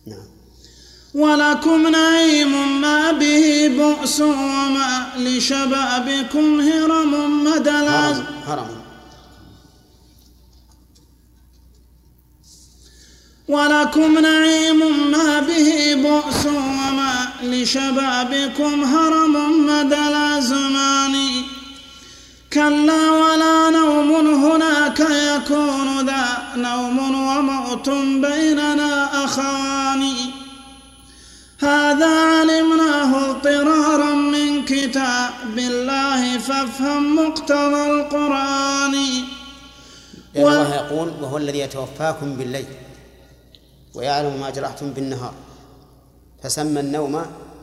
نعم. ولكم نعيم ما به بؤس وما لشبابكم هرم مدى ولكم نعيم ما به بؤس وما لشبابكم هرم مدى الأزمان كلا ولا نوم هناك يكون ذا نوم وموت بيننا أخوان هذا علمناه اضطرارا من كتاب الله فافهم مقتضى القرآن. الله يقول وهو الذي يتوفاكم بالليل ويعلم ما جرحتم بالنهار فسمى النوم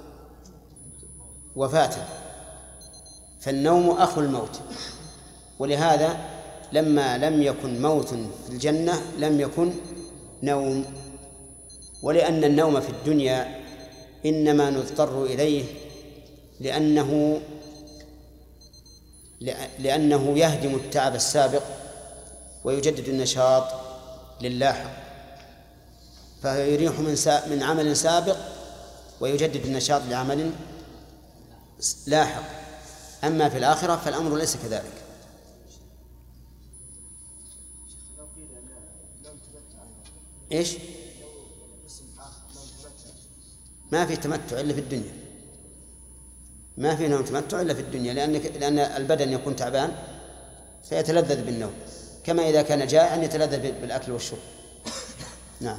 وفاة، فالنوم أخو الموت، ولهذا لما لم يكن موت في الجنة لم يكن نوم. ولأن النوم في الدنيا إنما نضطر إليه لأنه يهدم التعب السابق ويجدد النشاط للاحق، فيريح من عمل سابق ويجدد النشاط لعمل لاحق. أما في الآخرة فالأمر ليس كذلك. إيش؟ ما في تمتع إلا في الدنيا، ما في نوم تمتع إلا في الدنيا، لأن البدن يكون تعبان فيتلذذ بالنوم، كما إذا كان جائعا يتلذذ بالأكل والشرب. نعم.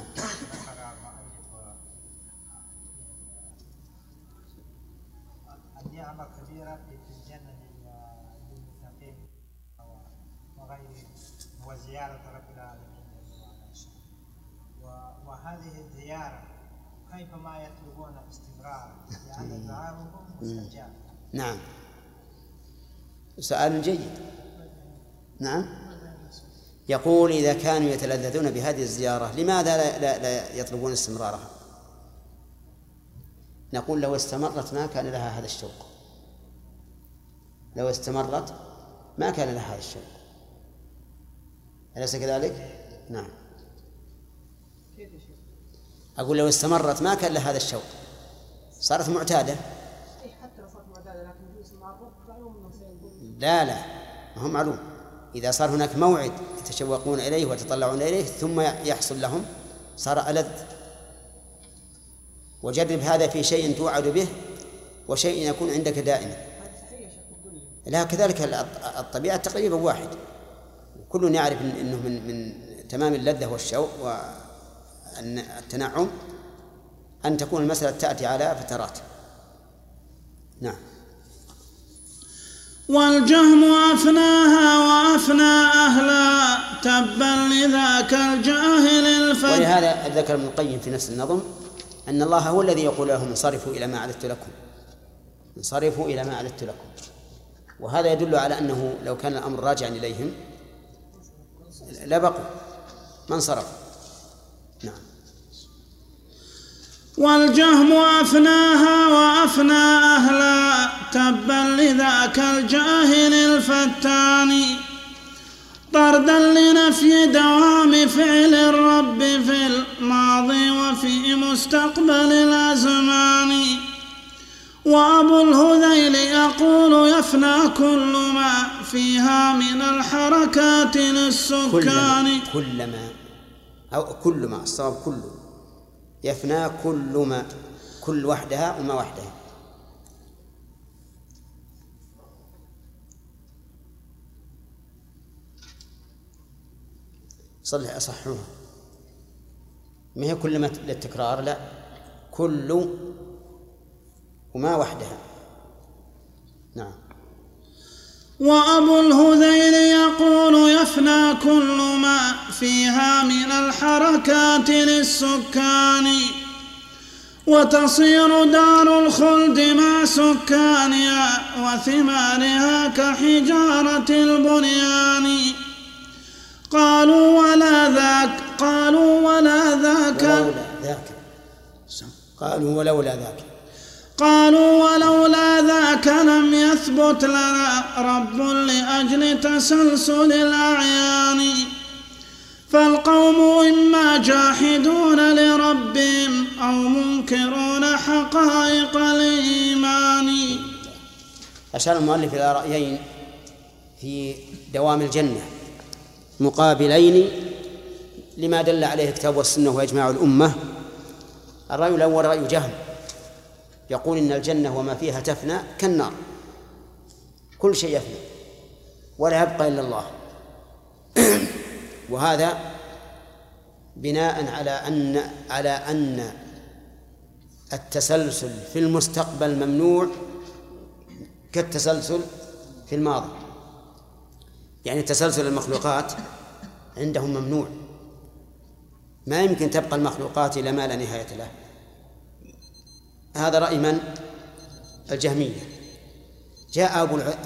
النعمة كبيرة في الجنة للمتقين وغيرهم وزيارة رب العالمين، وهذه الزيارة كيفما يطلبون باستمرار لأن دعاءهم مستجاب. نعم، سؤال جيد. نعم، يقول إذا كانوا يتلذذون بهذه الزيارة لماذا لا يطلبون استمرارها؟ نقول لو استمرت ما كان لها هذا الشوق، لو استمرت ما كان لها هذا الشوق، أليس كذلك؟ نعم. أقول لو استمرت ما كان لها هذا الشوق، صارت معتادة. لا ما هو معلوم، إذا صار هناك موعد يتشوقون إليه ويتطلعون إليه ثم يحصل لهم صار ألذ. وجرب هذا في شيء توعد به وشيء يكون عندك دائما. لا كذلك الطبيعة تقريبا واحد، كل يعرف أنه من تمام اللذة والشوق والتنعم أن تكون المسألة تأتي على فترات. نعم. والجهم أفناها وأفنى أهلا تبا لذاك الجاهل الفجر. ولهذا ذكر ابن القيم في نفس النظم أن الله هو الذي يقول لهم انصرفوا إلى ما أعددت لكم، انصرفوا إلى ما أعددت لكم. وهذا يدل على أنه لو كان الأمر راجعا إليهم لبقوا ما انصرفوا. نعم. والجهم أفناها وأفنى أهلا تبا لذاك الجاهل الفتان طردا لنفي دوام فعل الرب في الماضي وفي مستقبل الأزمان. وأبو الهذيل يقول يفنى كل ما فيها من الحركات للسكان. كلما أو كل ما، الصواب كله، يفنى كل ما، كل وحدها وما وحدها. صلح أصحوها، ما هي كل ما للتكرار، لا، كل وما وحدها. نعم. وأبو الهذيل يقول يفنى كل ما فيها من الحركات للسكان وتصير دار الخلد مع سكانها وثمارها كحجارة البنيان. قالوا ولا ذاك قالوا ولولا ذاك لم يثبت لنا رب لأجل تسلسل الأعيان. فالقوم إما جاحدون لربهم حقائق الإيمان. أشار المؤلف إلى رأيين في دوام الجنة مقابلين لما دل عليه الكتاب والسنة وإجماع الأمة. الرأي الأول رأي جهم، يقول إن الجنة وما فيها تفنى كالنار، كل شيء يفنى ولا يبقى إلا الله. وهذا بناء على أن التسلسل في المستقبل ممنوع كالتسلسل في الماضي، يعني تسلسل المخلوقات عندهم ممنوع، ما يمكن تبقى المخلوقات إلى ما لا نهاية له. هذا رأي من؟ الجهمية. جاء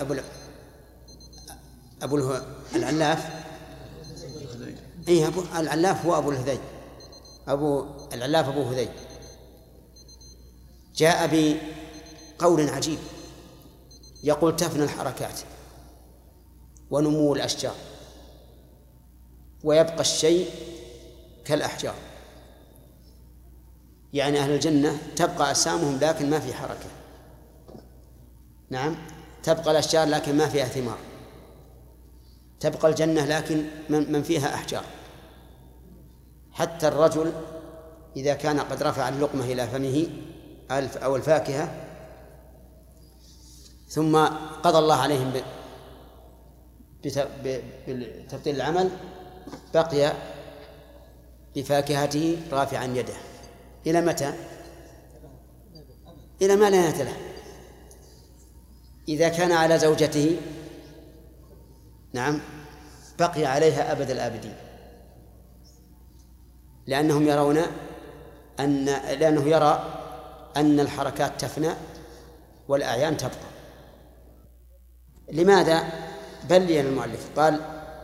أبو العلاف، العلاف هو أبو الهذي، العلاف أبو هذي، جاء بقول عجيب يقول تفنى الحركات ونمو الأشجار ويبقى الشيء كالأحجار، يعني أهل الجنة تبقى أجسامهم لكن ما في حركة، نعم تبقى الأشجار لكن ما فيها ثمار، تبقى الجنة لكن من فيها أحجار. حتى الرجل إذا كان قد رفع اللقمة إلى فمه أو الفاكهة ثم قضى الله عليهم بتبطيل العمل، بقي بفاكهته رافعا يده إلى متى؟ إلى ما لا نهاية له. إذا كان على زوجته نعم بقي عليها أبد الآبدين، لأنه يرى أن الحركات تفنى والأعيان تبقى. لماذا؟ بلّي المؤلف قال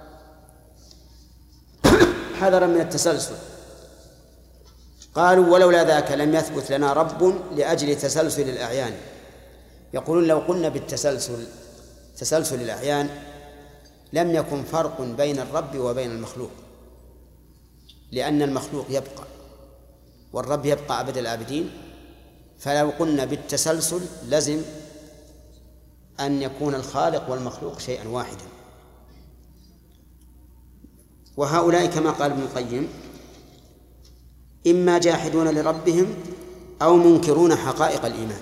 حذرا من التسلسل. قالوا ولولا ذاك لم يثبت لنا رب لأجل تسلسل الأعيان. يقولون لو قلنا تسلسل الأعيان لم يكن فرق بين الرب وبين المخلوق، لأن المخلوق يبقى والرب يبقى أبد الآبدين، فلو قلنا بالتسلسل لزم أن يكون الخالق والمخلوق شيئا واحدا. وهؤلاء كما قال ابن القيم إما جاحدون لربهم أو منكرون حقائق الإيمان،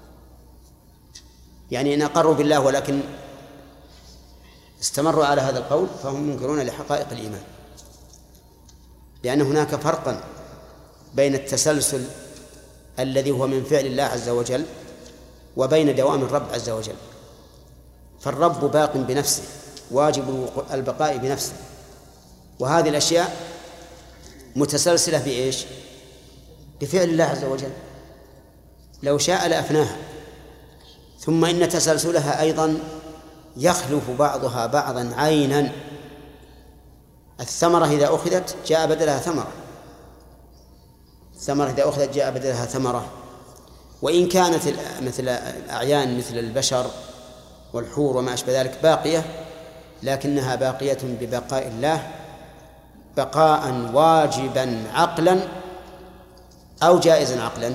يعني إن أقروا بالله ولكن استمروا على هذا القول فهم منكرون لحقائق الإيمان، لأن هناك فرقا بين التسلسل الذي هو من فعل الله عز وجل وبين دوام الرب عز وجل. فالرب باق بنفسه واجب البقاء بنفسه، وهذه الأشياء متسلسلة بإيش؟ بفعل الله عز وجل، لو شاء لأفناها. ثم إن تسلسلها أيضا يخلف بعضها بعضا عينا. الثمرة إذا أخذت جاء بدلها ثمرة، الثمرة إذا أخذت جاء بدلها ثمرة. وإن كانت مثل الأعيان مثل البشر والحور وما أشبه ذلك باقية، لكنها باقية ببقاء الله بقاء واجبا عقلا أو جائزا عقلا،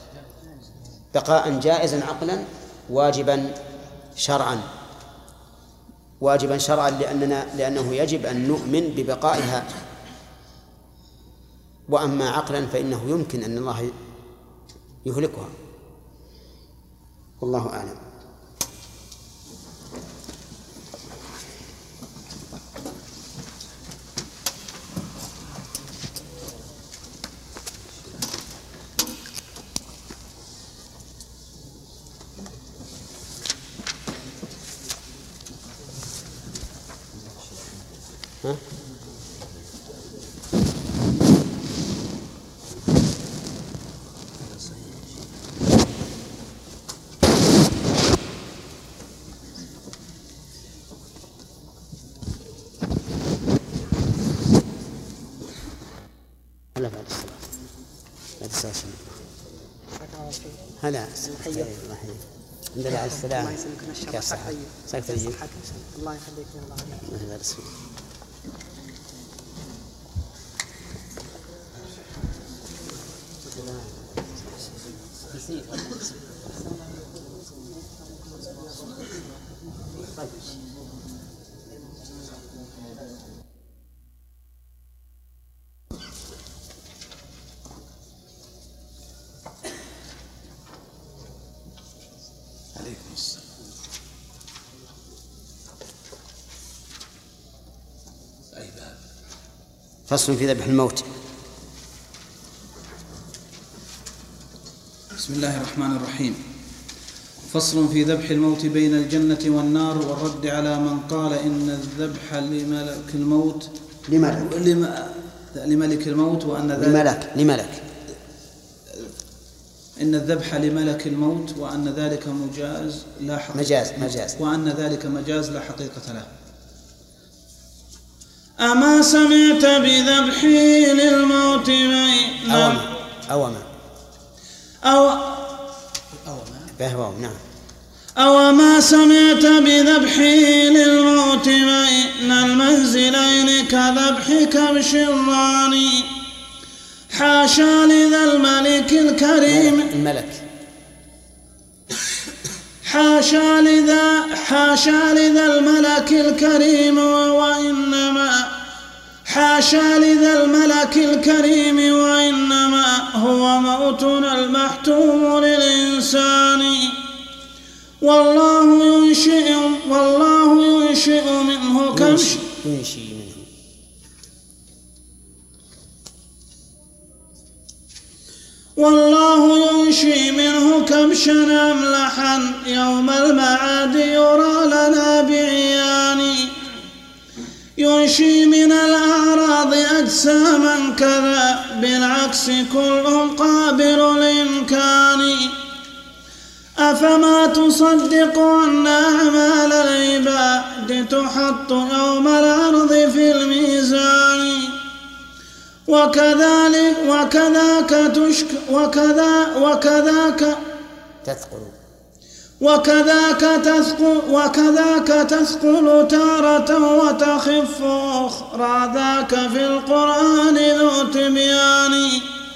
بقاء جائزا عقلا واجبا شرعا. واجبا شرعا لأنه يجب أن نؤمن ببقائها، وأما عقلا فإنه يمكن أن الله يهلكها. والله أعلم. هلا عندنا على السلام. الله يسلمك الشر. كيف صحتك؟ طيب. الله يخليك يا الله. فصل في ذبح الموت. بسم الله الرحمن الرحيم. فصل في ذبح الموت بين الجنة والنار، والرد على من قال إن الذبح لملك الموت لملك الموت وأن ذلك لملك إن الذبح لملك الموت وأن ذلك مجاز لا حقيقة مجاز وأن ذلك مجاز لا حقيقة له. أما سمعت بذبحي للموت أو ما سمعت بذبحي للموت بين المنزلين كذبح كبش الراني. حاشا لذا الملك الكريم حاشا لذا الملك الكريم وإنما هو موتنا المحتوم للإنسان. والله ينشئ منه كبشا أملحا يوم المعاد يرى لنا بعيان. ينشي من الأعراض أجساما كذا بالعكس كلهم قابل الإمكان. أفما تصدق أن أعمال العباد تحط يوم العرض في الميزان. وكذاك تثقل تارة وتخف أخرى، ذاك في القرآن ذو تبيان.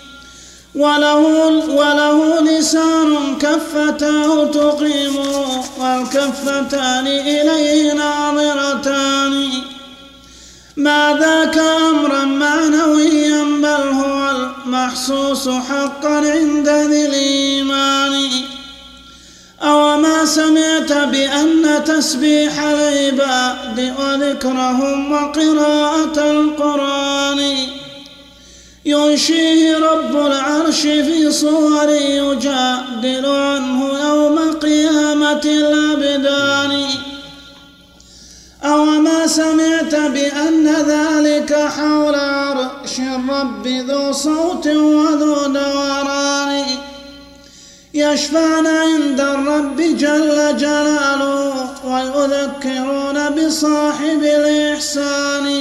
وله لسان كفتاه تقيم والكفتان إليه ناظرتان. ما ذاك أمرا معنويا بل هو المحسوس حقا عند ذي الإيمان. أو ما سمعت بأن تسبيح العباد وذكرهم وقراءة القرآن ينشيه رب العرش في صور يجادل عنه يوم قيامة الأبدان. أو ما سمعت بأن ذلك حول عرش الرب ذو صوت وذو دوران يشفعن عند الرب جل جلاله ويذكرون بصاحب الإحسان.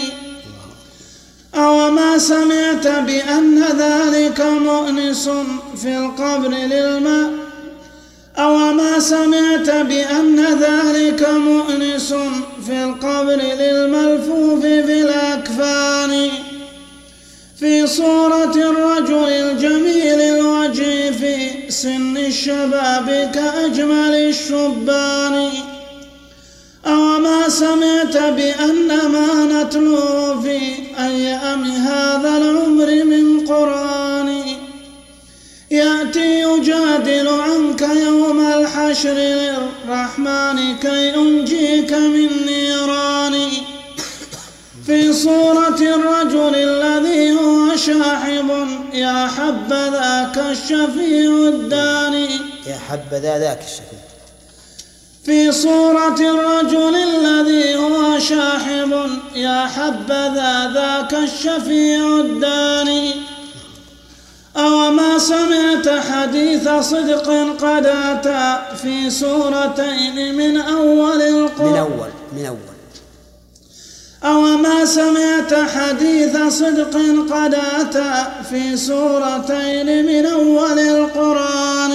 أو ما سمعت بأن ذلك مؤنس في القبر للماء أو ما سمعت بأن ذلك مؤنس في القبر للملفوف في الأكفان في صورة الرجل الجميل الوجه في سن الشباب كأجمل الشبان. أو ما سمعت بأن ما نتلو في أيام هذا العمر من قرآن يأتي يجادل عنك يوم الحشر للرحمن كي أنجيك من نيران في صورة الرجل الذي هو شاحب يا حبذاك الشفيع الداني يا حبذا ذاك الشفيع في صورة الرجل الذي هو شاحب يا حبذا ذاك الشفيع الداني. أو ما سمعت حديث صدق قد أتى في سورتين من أول القرآن أو ما سمعت حديث صدق قد أتى في سورتين من أول القرآن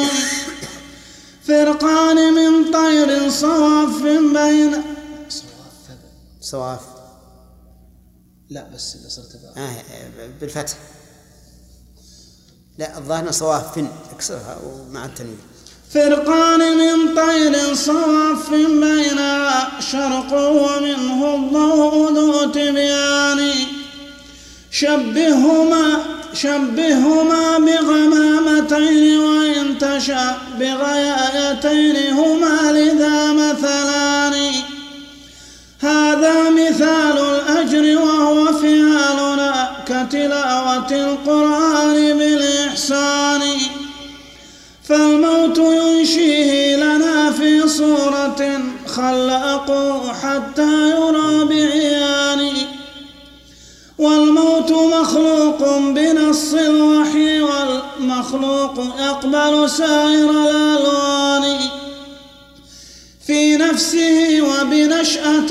فرقان من طير صواف بين صواف لا بس إذا صرت بالفتح لا الظاهر صواف اكسرها ومع التنوين. فرقان من طير صواف بينها شرق ومنه الضوء ذو تبيان شبههما بغمامتين وإن تشاء بغيايتين هما لذا مثلان هذا مثال الأجر وهو فعالنا كتلاوة القرآن بالإحسان فالموت ينشيه لنا في صورة خلقوا حتى يرى بعيان والموت مخلوق بنص الوحي والمخلوق يقبل سائر الألوان في نفسه وبنشأة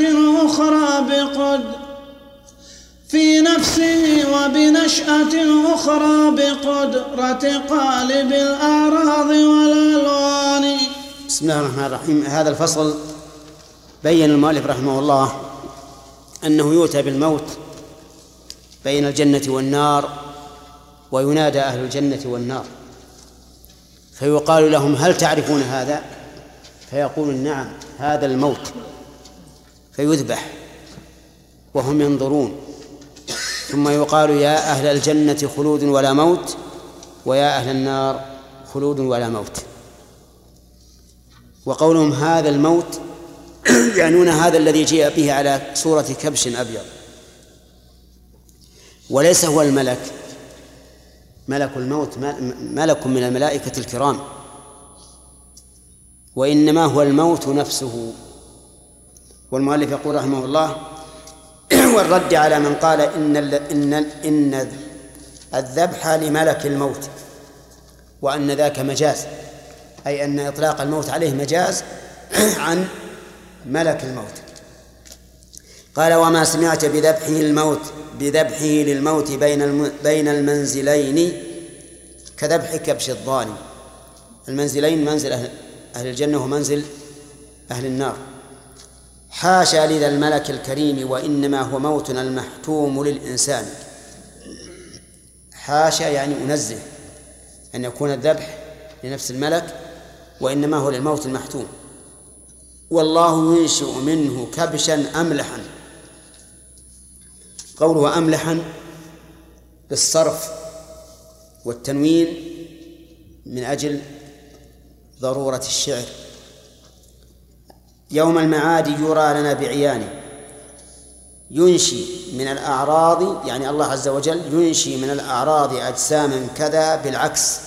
أخرى بقدرة قالب الأعراض والألوان. بسم الله الرحمن الرحيم. هذا الفصل بين المؤلف رحمه الله أنه يؤتى بالموت بين الجنة والنار وينادى أهل الجنة والنار فيقال لهم هل تعرفون هذا؟ فيقولون نعم هذا الموت، فيذبح وهم ينظرون، ثم يقال يا أهل الجنة خلود ولا موت ويا أهل النار خلود ولا موت. وقولهم هذا الموت يعنون هذا الذي جاء به على صورة كبش أبيض، وليس هو الملك، ملك الموت ملك من الملائكة الكرام، وإنما هو الموت نفسه. والمؤلف يقول رحمه الله والرد على من قال إن الذبح لملك الموت وأن ذاك مجاز، أي أن إطلاق الموت عليه مجاز عن ملك الموت. قال وما سمعت بذبحه للموت بين المنزلين كذبح كبش الضاني. المنزلين منزل أهل الجنة ومنزل أهل النار. حاشا لذا الملك الكريم وإنما هو موتنا المحتوم للإنسان. حاشا يعني أنزه أن يكون الذبح لنفس الملك، وإنما هو للموت المحتوم. والله ينشئ منه كبشا أملحا. قوله أملحا بالصرف والتنوين من أجل ضرورة الشعر. يوم المعاد يرى لنا بعيان. ينشي من الأعراض يعني الله عز وجل ينشي من الأعراض أجساما كذا بالعكس،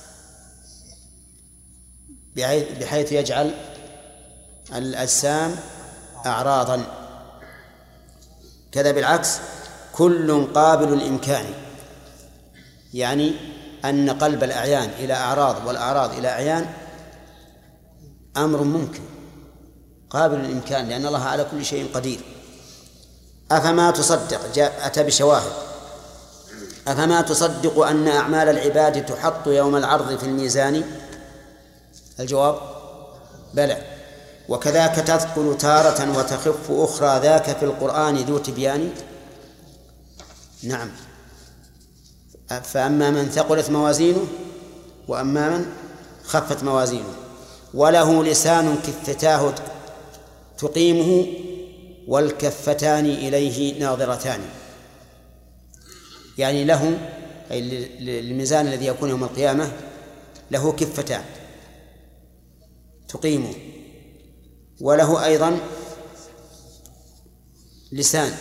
بحيث يجعل الأجسام أعراضا كذا بالعكس كل قابل الإمكان، يعني أن قلب الأعيان إلى أعراض والأعراض إلى أعيان أمر ممكن قابل الإمكان، لأن الله على كل شيء قدير. أفما تصدق أتى بشواهد. أفما تصدق أن أعمال العباد تحط يوم العرض في الميزان؟ الجواب بلى. وكذاك تثقل تارة وتخف أخرى ذاك في القرآن ذو تبيان. نعم. فأما من ثقلت موازينه وأما من خفت موازينه. وله لسان كفتاه تقيمه والكفتان إليه ناظرتان. يعني له أي الميزان الذي يكون يوم القيامة له كفتان تقيمه، وله أيضا لسان.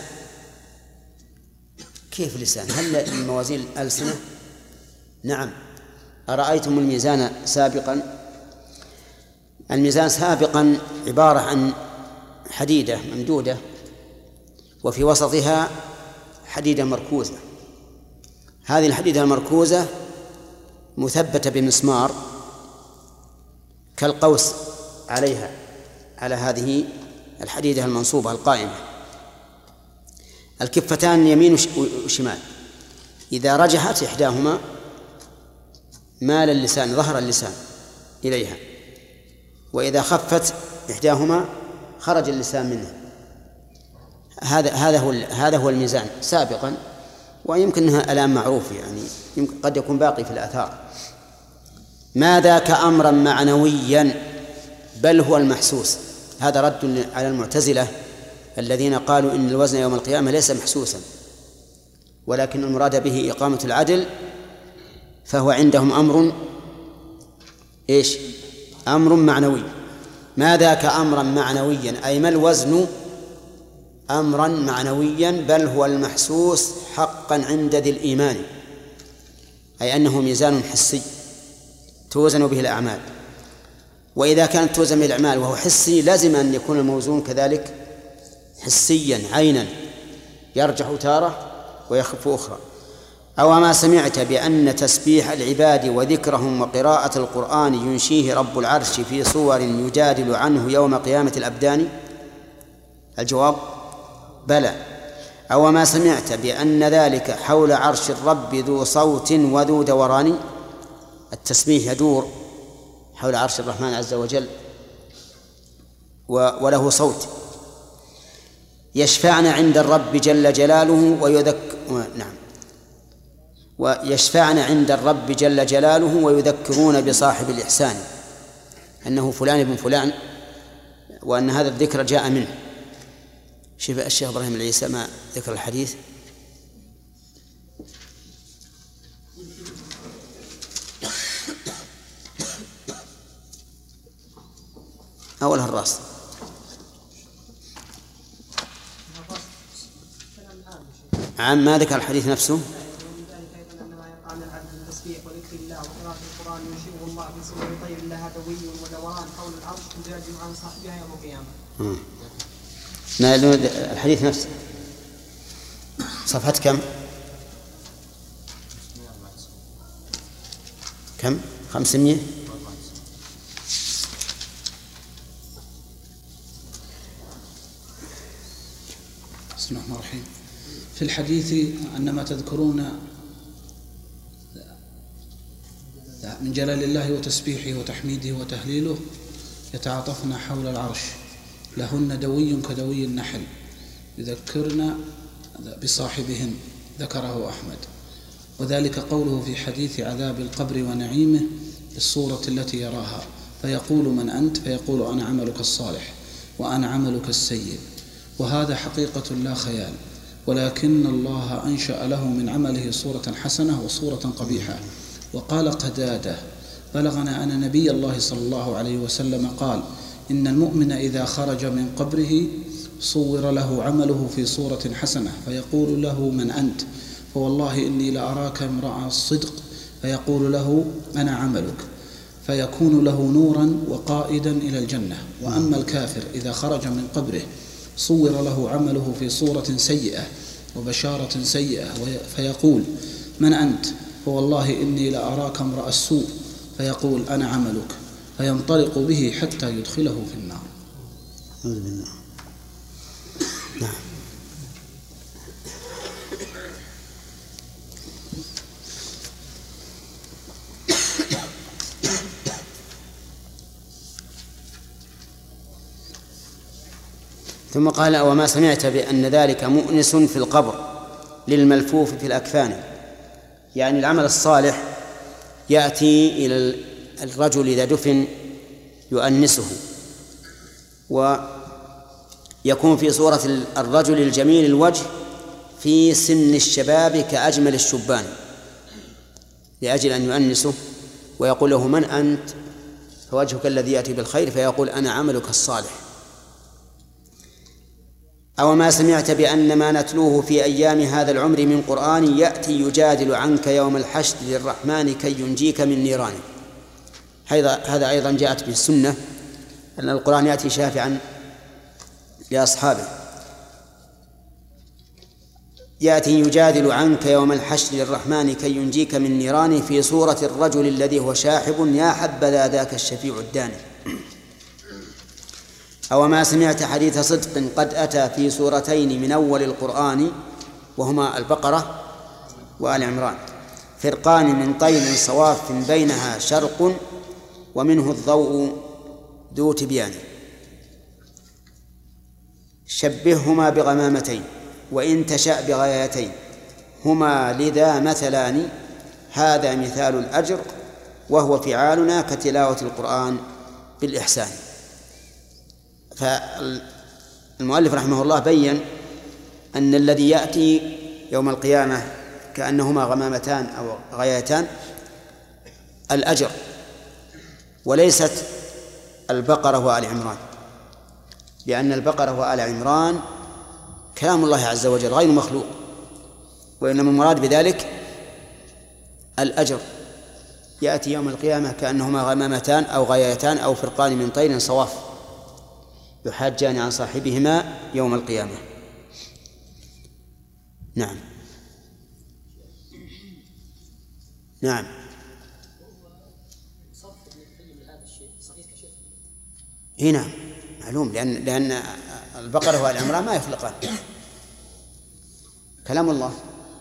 كيف لسان؟ هل الموازين ألسنة؟ نعم. أرأيتم الميزان سابقا؟ الميزان سابقا عبارة عن حديدة ممدودة وفي وسطها حديدة مركوزة. هذه الحديدة المركوزة مثبتة بمسمار كالقوس عليها على هذه الحديدة المنصوبة القائمة. الكفتان يمين وشمال، إذا رجحت إحداهما مال اللسان ظهر اللسان إليها، وإذا خفت إحداهما خرج اللسان منه. هذا هو الميزان سابقا. ويمكن أنها الآن معروف، يعني قد يكون باقي في الآثار. ما ذاك أمرا معنويا بل هو المحسوس. هذا رد على المعتزلة الذين قالوا إن الوزن يوم القيامة ليس محسوسا، ولكن المراد به إقامة العدل، فهو عندهم أمر إيش؟ أمر معنوي. ما ذاك أمرا معنويا أي ما الوزن أمرا معنويا بل هو المحسوس حقا عند ذي الإيمان، أي أنه ميزان حسي توزن به الأعمال. وإذا كانت توزن به الأعمال وهو حسي لازم أن يكون الموزون كذلك حسيا عينا، يرجح تارة ويخف أخرى. أو ما سمعت بأن تسبيح العباد وذكرهم وقراءة القرآن ينشيه رب العرش في صور يجادل عنه يوم قيامة الأبدان؟ الجواب بلى. أو ما سمعت بأن ذلك حول عرش الرب ذو صوت وذو دوران؟ التسبيح يدور حول عرش الرحمن عز وجل وله صوت. يشفعن عند الرب جل جلاله ويشفعن عند الرب جل جلاله ويذكرون بصاحب الإحسان أنه فلان ابن فلان، وأن هذا الذكر جاء منه. شوف الشيخ إبراهيم العيسى ما ذكر الحديث. أولها الرأس. عام ما ذكر الحديث نفسه. وقراءة القرآن ينشئه الله في صور طير لها دوي ودوران حول العرش تجادل عن صاحبها يوم القيامة. الحديث نفسه صفحة كم 500. بسم الله الرحمن الرحيم. في الحديث أنما تذكرون من جلال الله وتسبيحه وتحميده وتهليله يتعاطفن حول العرش، لهن دوي كدوي النحل يذكرن بصاحبهن، ذكره أحمد. وذلك قوله في حديث عذاب القبر ونعيمه بالصورة التي يراها، فيقول من أنت؟ فيقول أنا عملك الصالح وأنا عملك السيء. وهذا حقيقة لا خيال، ولكن الله أنشأ له من عمله صورة حسنة وصورة قبيحة. وقال قتادة: بلغنا أن نبي الله صلى الله عليه وسلم قال: إن المؤمن إذا خرج من قبره صور له عمله في صورة حسنة، فيقول له من أنت؟ فوالله إني لأراك امرأ الصدق، فيقول له أنا عملك، فيكون له نورا وقائدا إلى الجنة. وأما الكافر إذا خرج من قبره صور له عمله في صورة سيئة وبشارة سيئة، فيقول من أنت؟ فوالله إني لأراك امرأ السوء، فيقول أنا عملك، فينطلق به حتى يدخله في النار. نعم. ثم قال: وما سمعت بأن ذلك مؤنس في القبر للملفوف في الأكفان. يعني العمل الصالح يأتي إلى الرجل إذا دفن يؤنسه، ويكون في صورة الرجل الجميل الوجه في سن الشباب كأجمل الشبان، لأجل أن يؤنسه ويقول له من أنت؟ فوجهك الذي يأتي بالخير، فيقول أنا عملك الصالح. أو ما سمعت بأن ما نتلوه في أيام هذا العمر من قرآن يأتي يجادل عنك يوم الحشر للرحمن كي ينجيك من نيرانه. هذا أيضا جاءت به السنة أن القرآن يأتي شافعا لأصحابه، يأتي يجادل عنك يوم الحشر للرحمن كي ينجيك من نيرانه في صورة الرجل الذي هو شاحب يا حبذا ذاك الشفيع الداني. أو ما سمعت حديث صدق قد أتى في سورتين من أول القرآن وهما البقرة وآل عمران، فرقان من طير صواف بينها شرق ومنه الضوء ذو تبيان، شبههما بغمامتين وإن تشأ بغايتين هما لذا مثلان هذا مثال الأجر وهو فعالنا كتلاوة القرآن بالإحسان. فالمؤلف رحمه الله بيّن أن الذي يأتي يوم القيامة كأنهما غمامتان أو غايتان الأجر، وليست البقرة وآل عمران، لأن البقرة وآل عمران كلام الله عز وجل غير مخلوق، وإنما المراد بذلك الأجر. يأتي يوم القيامة كأنهما غمامتان أو غايتان أو فرقان من طير صواف يحاجان عن صاحبهما يوم القيامة. نعم نعم. هنا معلوم لأن البقرة والعمران ما يخلقان كلام الله،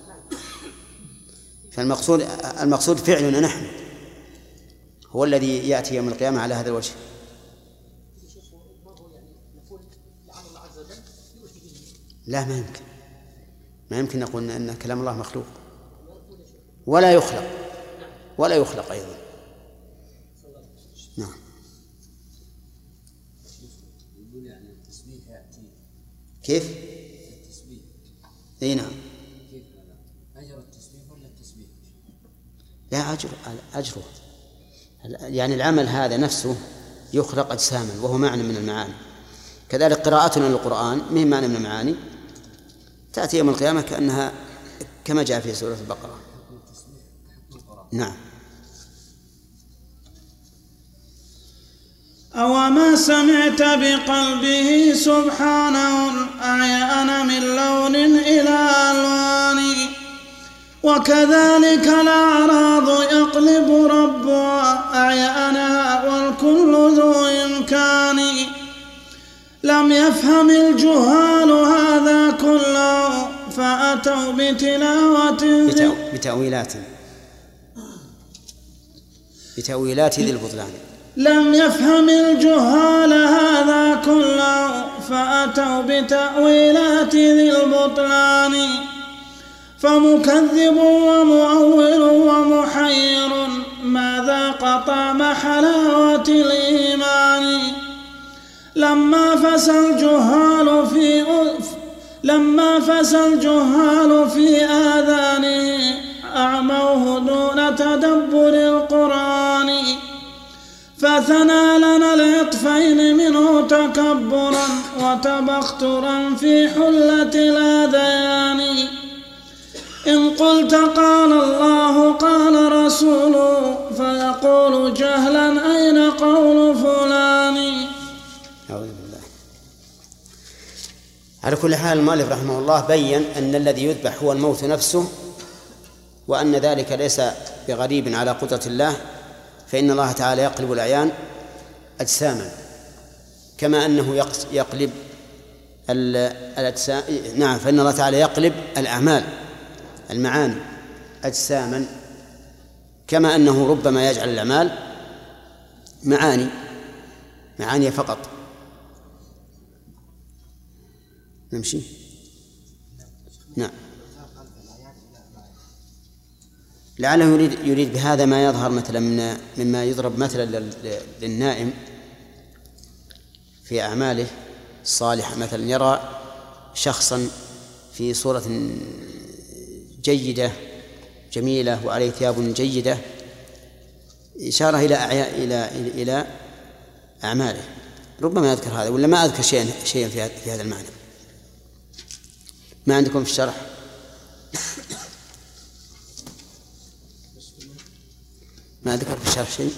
فالمقصود فعلنا نحن هو الذي يأتي يوم القيامة على هذا الوجه. لا، ما يمكن نقول أن كلام الله مخلوق ولا يخلق أيضا. نعم. كيف؟ التسبيح. اي نعم. كيف هذا؟ أجر التسبيح ولا التسبيح؟ لا، أجره يعني العمل هذا نفسه يخلق أجساما وهو معنى من المعاني. كذلك قراءتنا للقرآن من معنى من المعاني تأتي يوم القيامة كأنها كما جاء في سورة البقرة. نعم. أوما سمعت بقلبه سبحانه أعيان من لون إلى ألوان، وكذلك الأعراض يقلب ربها أعيانها والكل ذو إمكان. لم يفهم الجهال هذا كله فأتوا بتأويلات ذي البطلان. لم يفهم الجهال هذا كله فأتوا بتأويلات ذي البطلان. فمكذب ومؤول ومحير ما ذاق طعم حلاوة الإيمان. لما فسى الجهال في آذانه أعموه دون تدبر القرآن. فثنى لنا العطفين منه تكبرا وتبخترا في حلة الأذيان. إن قلت قال الله قال رسوله فيقول جهلا أين قول فلان. أعوذ بالله. على كل حال المؤلف رحمه الله بيّن أن الذي يذبح هو الموت نفسه، وأن ذلك ليس بغريب على قدرة الله، فإن الله تعالى يقلب الأعيان أجساما كما أنه يقلب الأجسام. نعم، فإن الله تعالى يقلب الأعمال المعاني أجساما كما أنه ربما يجعل الأعمال معاني فقط. نمشي. نعم. لعله يريد بهذا ما يظهر مثلا مما يضرب مثلا للنائم في أعماله الصالحة، مثلا يرى شخصا في صورة جيدة جميلة وعليه ثياب جيدة، إشارة إلى أعماله، ربما يذكر هذا ولا ما أذكر شيئا في هذا المعنى. ما عندكم في الشرح؟ ما ذكر في الشرح شيء؟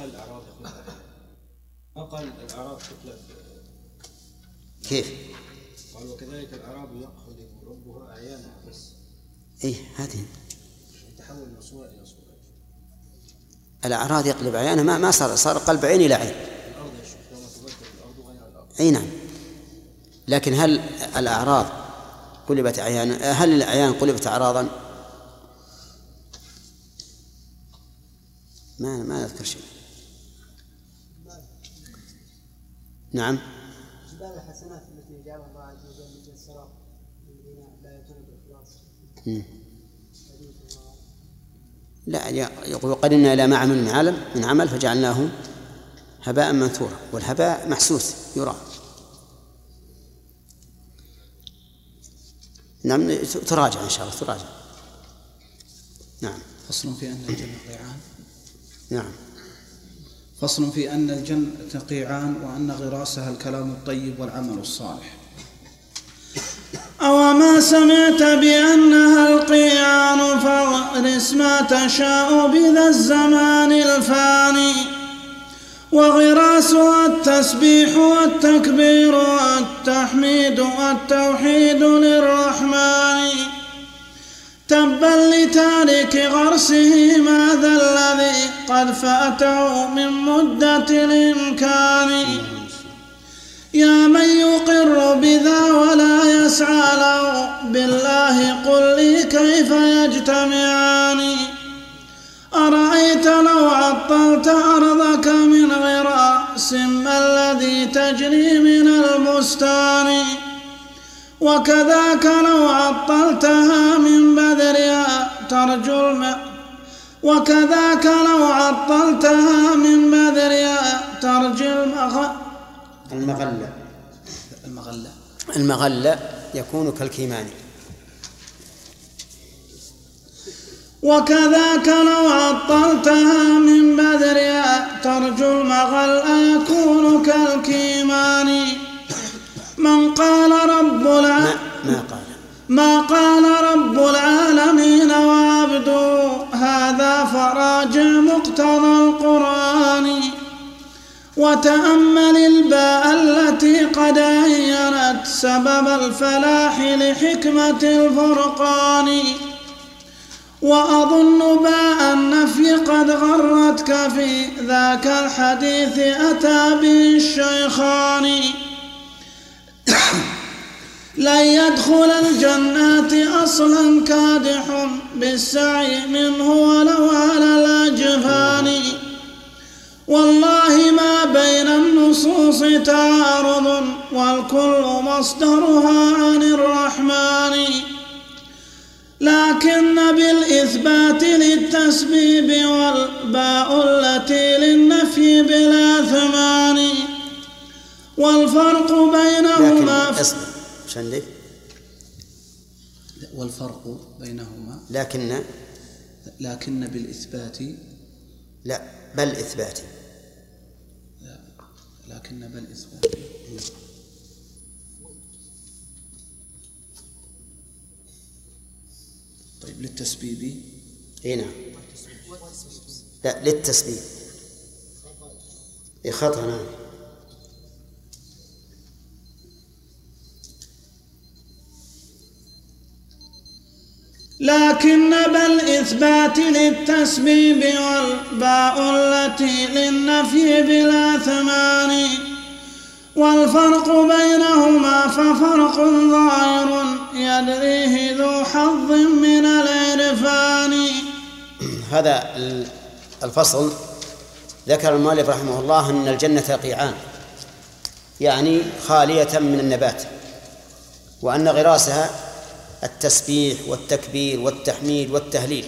ما قال الأعراض تقلب. كيف؟ قال وكذلك الأعراض يقلب ربها أعيانها بس. إيه هذه تحول من صورة إلى صورة. الأعراض يقلب أعيانها، ما صار قلب عين إلى عين. الأرض يشوف يوم تبدل الأرض غير الأرض. أي نعم. لكن هل الأعراض قلبت أعيانا؟ هل الأعيان قلبت أعراضا؟ ما نذكر شيء. نعم. جبال الحسنات التي جعلها الله عز وجل مثل السراب الذين لا يأتون بالإخلاص لا، يقول قدمنا إلى ما عمل من عمل فجعلناه هباء منثورا، والهباء محسوس يرى. نعم، تراجع إن شاء الله، تراجع. نعم. فصل في أن الجنة قيعان. نعم. فصل في أن الجنة قيعان وأن غراسها الكلام الطيب والعمل الصالح. أوما سمعت بأنها القيعان فاغرس ما تشاء بذا الزمان الفاني، وغراسها التسبيح والتكبير والتحميد والتوحيد للرحمن. تبا لتارك غرسه ماذا الذي قد فاته من مدة الإمكان. يا من يقر بذا ولا يسعى له بالله قل لي كيف يجتمعان. أرأيت لو عطلت أرضك من غراس ما الذي تجري من البستان، وكذاك لو عطلتها من بذرها ترجو وكذاك لو عطلتها من بذرها ترجو المغلة يكون كالكيمان. وكذاك لو عطلتها من بذرها ترجو المغلة يكون كالكيمان. ما قال رب العالمين وعبده هذا فراجع مقتضى القرآن. وتأمل الباء التي قد عينت سبب الفلاح لحكمة الفرقان. وأظن باء النفي قد غرتك في ذاك الحديث أتى به الشيخان. لن يدخل الجنات أصلا كادح بالسعي منه ولو على الأجفان. والله ما بين النصوص تعارض والكل مصدرها عن الرحمن. لكن بالإثبات للتسبيب والباء التي للنفي بلا ثمان. والفرق بينهما والفرق بينهما لكن بالإثبات لا بل إثبات لكن بل إثبات. طيب للتسبيب نعم. لا للتسبيب خطأ. نعم. لكن بالإثبات للتسبيب والباء التي للنفي بلا ثمان. والفرق بينهما ففرق ظاهر يدريه ذو حظ من العرفان. هذا الفصل ذكر المؤلف رحمه الله أن الجنة قيعان، يعني خالية من النبات، وأن غراسها التسبيح والتكبير والتحميد والتهليل.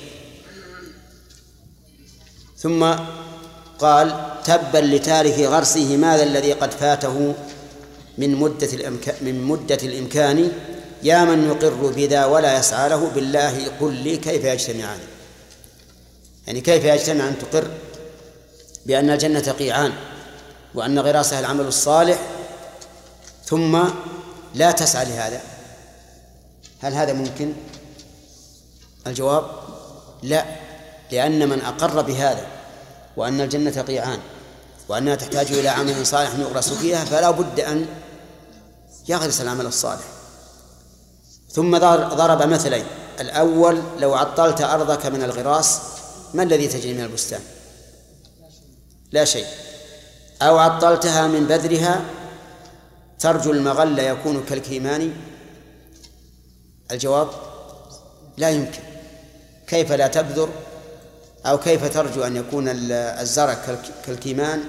ثم قال تبا لتارك غرسه ماذا الذي قد فاته من مدة الإمكان. يا من يقر بذا ولا يسعى له بالله قل لي كيف يجتمعان. يعني كيف يجتمع أن تقر بأن الجنة قيعان وأن غراسها العمل الصالح ثم لا تسعى لهذا؟ هل هذا ممكن؟ الجواب لا، لأن من أقر بهذا وأن الجنة قيعان وأنها تحتاج إلى عمل صالح يغرس فيها فلا بد أن يغرس العمل الصالح. ثم ضرب مثلين: الأول لو عطلت أرضك من الغراس ما الذي تجري من البستان؟ لا شيء. أو عطلتها من بذرها ترجو المغل يكون كالكيمان. الجواب لا يمكن. كيف لا تبذر أو كيف ترجو أن يكون الزرع كالكيمان،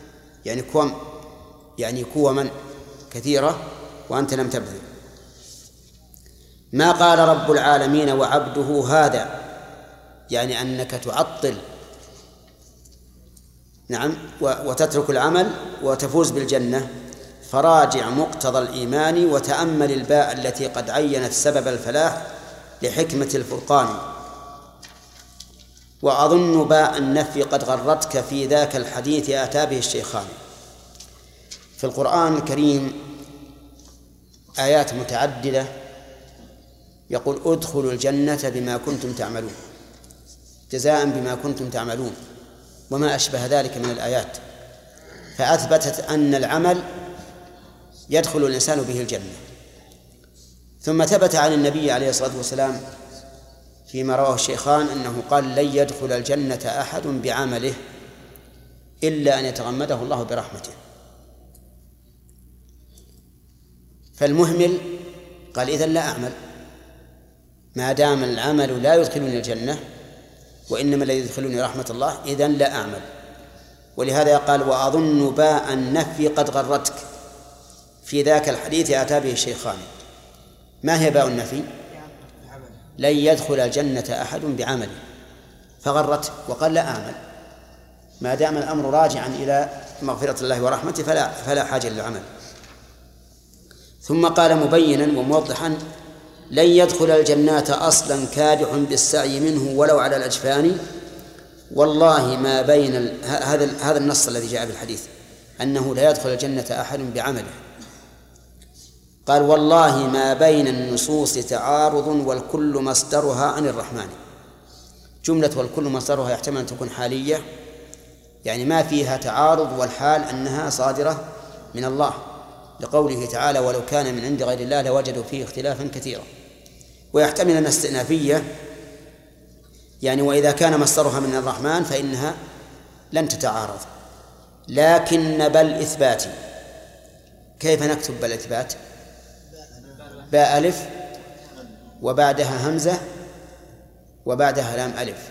يعني كوما كثيرة وأنت لم تبذر. ما قال رب العالمين وعبده هذا يعني أنك تعطل نعم وتترك العمل وتفوز بالجنة، فراجع مقتضى الإيمان وتأمل الباء التي قد عينت سبب الفلاح لحكمة الفرقان. وأظن باء النفي قد غرتك في ذاك الحديث أتى به الشيخان. في القرآن الكريم آيات متعددة يقول ادخلوا الجنة بما كنتم تعملون، جزاء بما كنتم تعملون، وما أشبه ذلك من الآيات، فأثبتت أن العمل يدخل الإنسان به الجنة. ثم ثبت عن النبي عليه الصلاة والسلام فيما رواه الشيخان أنه قال لن يدخل الجنة أحد بعمله إلا أن يتغمده الله برحمته. فالمهمل قال إذن لا أعمل ما دام العمل لا يدخلني الجنة وإنما لا يدخلني رحمة الله، إذن لا أعمل. ولهذا قال وأظن باء النفي قد غرتك في ذاك الحديث أتى به الشيخان. ما هي باء النفي؟ لن يدخل الجنة أحد بعمله، فغرته وقال لا أعمل ما دام الأمر راجعا إلى مغفرة الله ورحمته فلا حاجة للعمل. ثم قال مبينا وموضحا لن يدخل الجنة أصلا كادح بالسعي منه ولو على الأجفان، والله ما بين هذا النص الذي جاء بالحديث أنه لا يدخل الجنة أحد بعمله. قال والله ما بين النصوص تعارض والكل مصدرها عن الرحمن. جملة والكل مصدرها يحتمل أن تكون حالية، يعني ما فيها تعارض، والحال أنها صادرة من الله، لقوله تعالى ولو كان من عند غير الله لوجدوا فيه اختلافا كثيرا. ويحتمل أن استئنافية، يعني وإذا كان مصدرها من الرحمن فإنها لن تتعارض. لكن بل إثبات، كيف نكتب بل إثبات؟ باء ألف وبعدها همزة وبعدها لام ألف.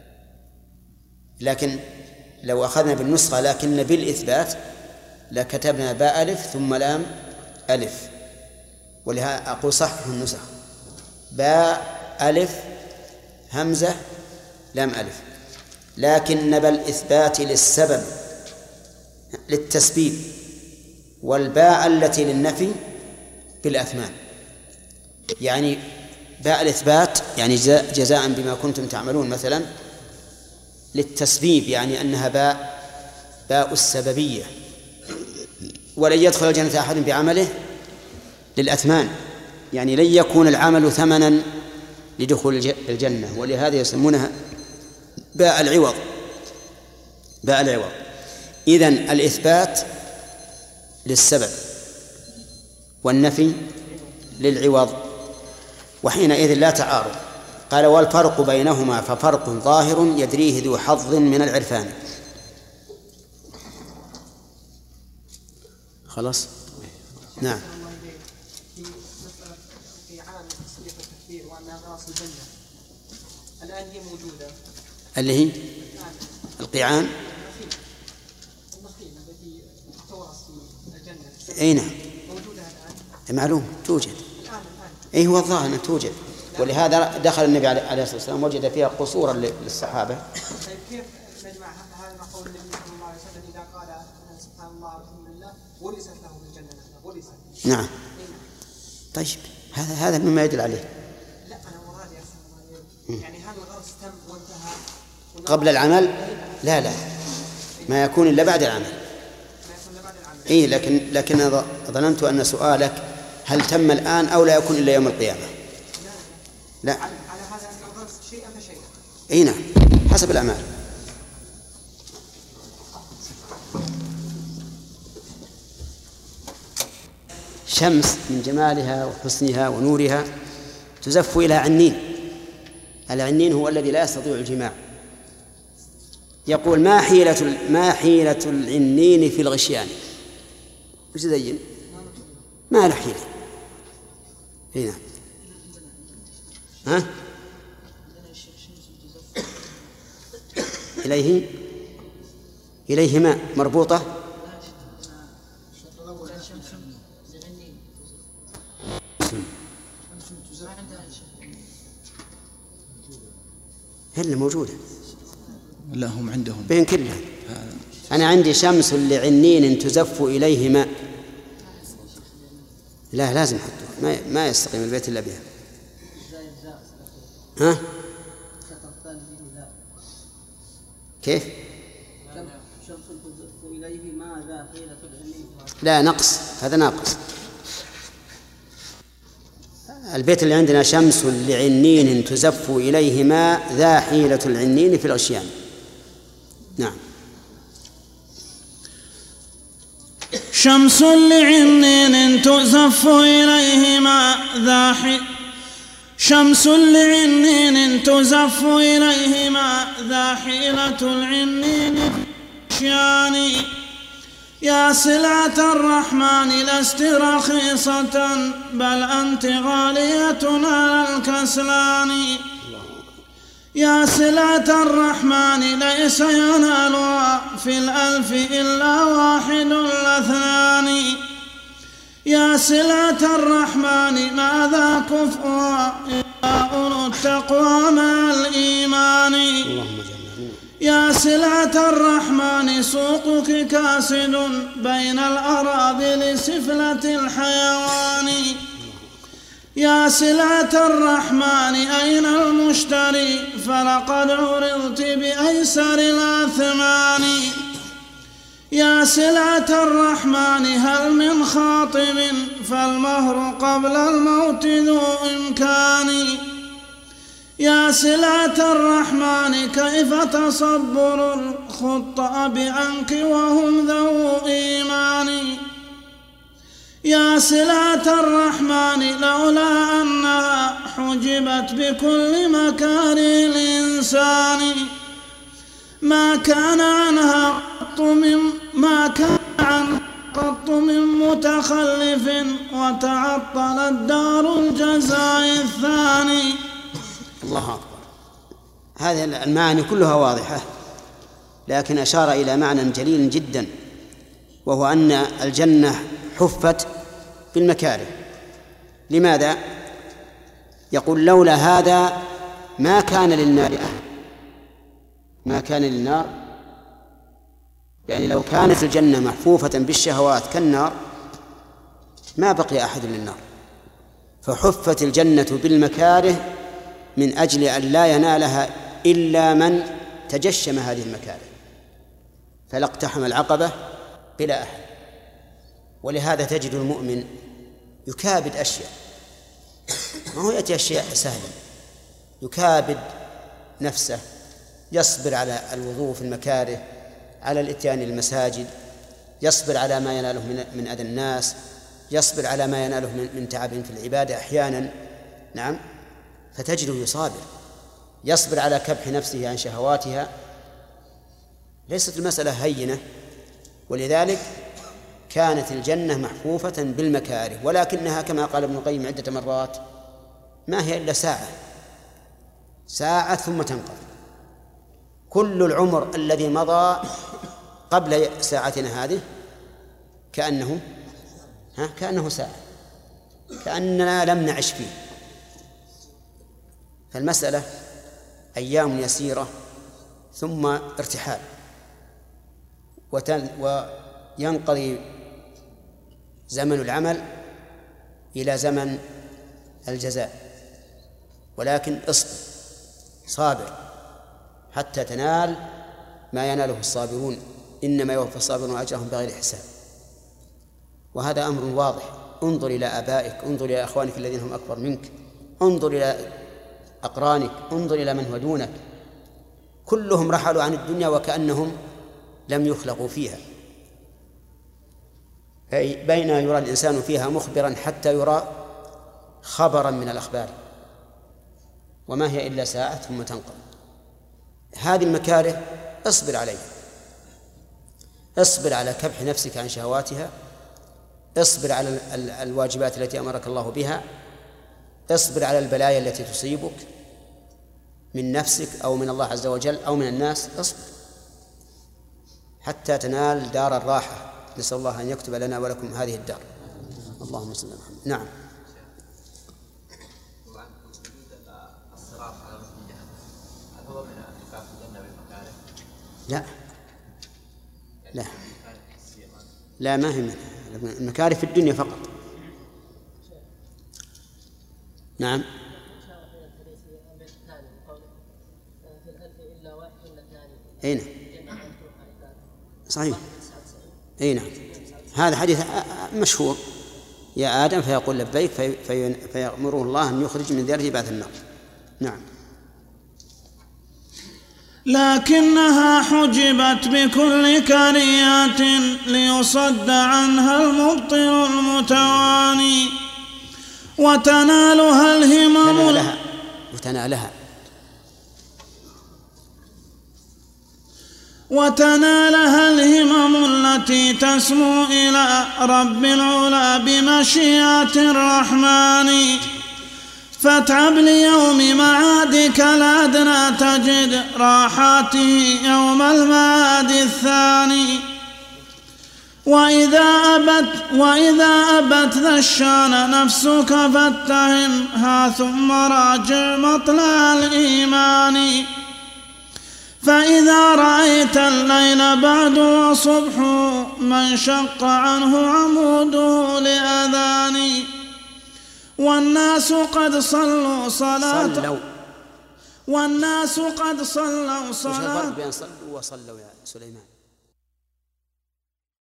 لكن لو أخذنا بالنسخة لكن بالإثبات لكتبنا باء ألف ثم لام ألف، ولهذا أقول صح في النسخ باء ألف همزة لام ألف. لكن بالإثبات للسبب للتسبيب، والباء التي للنفي بالأثمان، يعني باء الإثبات يعني جزاء بما كنتم تعملون مثلا للتسبيب، يعني أنها باء السببية. ولن يدخل الجنة أحد بعمله للأثمان، يعني لن يكون العمل ثمنا لدخول الجنة، ولهذا يسمونها باء العوض. باء العوض. إذن الإثبات للسبب والنفي للعوض، وحينئذ لا تعارض. قال والفرق بينهما ففرق ظاهر يدريه ذو حظ من العرفان. خلاص؟ نعم. في مسألة القيعان وتصديق التكبير وأنها غراس الجنة الآن هي موجودة، اللي هي القيعان النخيل التي تورث في الجنة. أي نعم موجودة الآن؟ معلوم توجد. الآن أي هو الظاهر أنها توجد، ولهذا دخل النبي عليه الصلاة والسلام وجد فيها قصورا للصحابة. طيب كيف نجمع هذا مع قول النبي صلى الله عليه وسلم إذا قال سبحان الله والحمد لله ورثت له في الجنة؟ ورثت. نعم. طيب هذا مما يدل عليه. لا أنا مرادي أحسن الله، يعني هذا الغرس تم وانتهى قبل العمل؟ لا ما يكون إلا بعد العمل. إيه لكن ظننت أن سؤالك هل تم الآن أو لا يكون إلا يوم القيامة؟ لا على هذا أن الغرس شيئا فشيئا. إيه نعم حسب الأعمال. شمس من جمالها وحسنها ونورها تزف إلى عنين. العنين هو الذي لا يستطيع الجماع. يقول ما حيلة العنين في الغشيان؟ وش زين؟ ما له حيلة. هنا ها إليه ماء مربوطة إلا موجودة لا هم عندهم بين كلها. أنا عندي شمس لعنين تزف إليه ماء. لا لازم حطه، ما يستقيم البيت إلا بها. ها؟ كيف؟ لا نقص، هذا ناقص. البيت اللي عندنا شمس لعنين تزف إليه ماء ذا حيلة العنين في الغشيان. نعم. شمس لعنين تزف إليه ماء شمس لعنين تزف إليه ماء ذا حيلة العنين في الغشيان. يا سلعة الرحمن لست رخيصة بل أنت غالية على الكسلان. يا سلعة الرحمن ليس ينالها في الألف إلا واحد لاثنان. يا سلعة الرحمن ماذا كفؤها إلا أولو التقوى مع الإيمان. يا سلعة الرحمن سوقك كاسد بين الأراذل سفلة الحيوان. يا سلعة الرحمن أين المشتري فلقد عرضت بأيسر الأثمان. يا سلعة الرحمن هل من خاطب فالمهر قبل الموت ذو إمكان. يا سلعة الرحمن كيف تصبر الخطأ بعنك وهم ذو إيمان. يا سلعة الرحمن لولا أنها حجبت بكل مكاره الإنسان ما كان عنها قط من متخلف وتعطلت دار الجزاء الثاني. الله أكبر. هذه المعاني كلها واضحة، لكن أشار إلى معنى جليل جدا، وهو أن الجنة حفت بالمكاره. لماذا؟ يقول لولا هذا ما كان للنار أهل، ما كان للنار، يعني لو كانت الجنة محفوفة بالشهوات كالنار ما بقي أحد للنار، فحفت الجنة بالمكاره من أجل أن لا ينالها إلا من تجشم هذه المكاره، فلا اقتحم العقبة بلا أحد. ولهذا تجد المؤمن يكابد أشياء، ما هو يأتي أشياء سهلة، يكابد نفسه، يصبر على الوضوء في المكاره، على الإتيان المساجد، يصبر على ما يناله من أذى الناس، يصبر على ما يناله من تعب في العبادة أحيانا. نعم، فتجده يصابر، يصبر على كبح نفسه عن شهواتها. ليست المسألة هينة، ولذلك كانت الجنة محفوفة بالمكاره، ولكنها كما قال ابن القيم عدة مرات ما هي إلا ساعة ثم تنقضي. كل العمر الذي مضى قبل ساعتنا هذه كأنه ساعة، كأننا لم نعش فيه. فالمسألة أيام يسيرة ثم ارتحال، وينقضي زمن العمل إلى زمن الجزاء. ولكن اصبر صابر حتى تنال ما يناله الصابرون، إنما يوفى الصابرون أجرهم بغير حساب. وهذا أمر واضح. انظر إلى آبائك، انظر إلى أخوانك الذين هم أكبر منك، انظر إلى أقرانك، انظر إلى من هو دونك، كلهم رحلوا عن الدنيا وكأنهم لم يخلقوا فيها. بين يرى الإنسان فيها مخبرا حتى يرى خبرا من الأخبار، وما هي إلا ساعة ثم تنقضي. هذه المكاره اصبر عليها، اصبر على كبح نفسك عن شهواتها، اصبر على الواجبات التي أمرك الله بها، اصبر على البلايا التي تصيبك من نفسك أو من الله عز وجل أو من الناس، اصبر حتى تنال دار الراحة. نسأل الله أن يكتب لنا ولكم هذه الدار. اللهم صل على محمد. نعم. الصراط على وجه جهنم هل هو من لا لا لا، ما هي المكاره في الدنيا فقط. نعم. أي نعم صحيح. أي نعم، هذا حديث مشهور، يا آدم فيقول لبيك فيأمره الله أن يخرج من ذريته بعد النار. نعم. لكنها حجبت بكل كريات ليصد عنها المبطل المتواني وتنالها الهمم وتنالها الهمم التي تسمو إلى رب العلا بمشيئة الرحمن. فاتعب ليوم معادك الأدنى تجد راحاته يوم المعاد الثاني. وإذا أبت ذا الشان نفسك فاتهمها ثم راجع مطلع الإيمان. فإذا رأيت الليل بعد وصبح من شق عنه عموده لأذان والناس قد صلوا صلاة والناس قد صلوا صلاة. بين صلوا وصلوا يا سليمان؟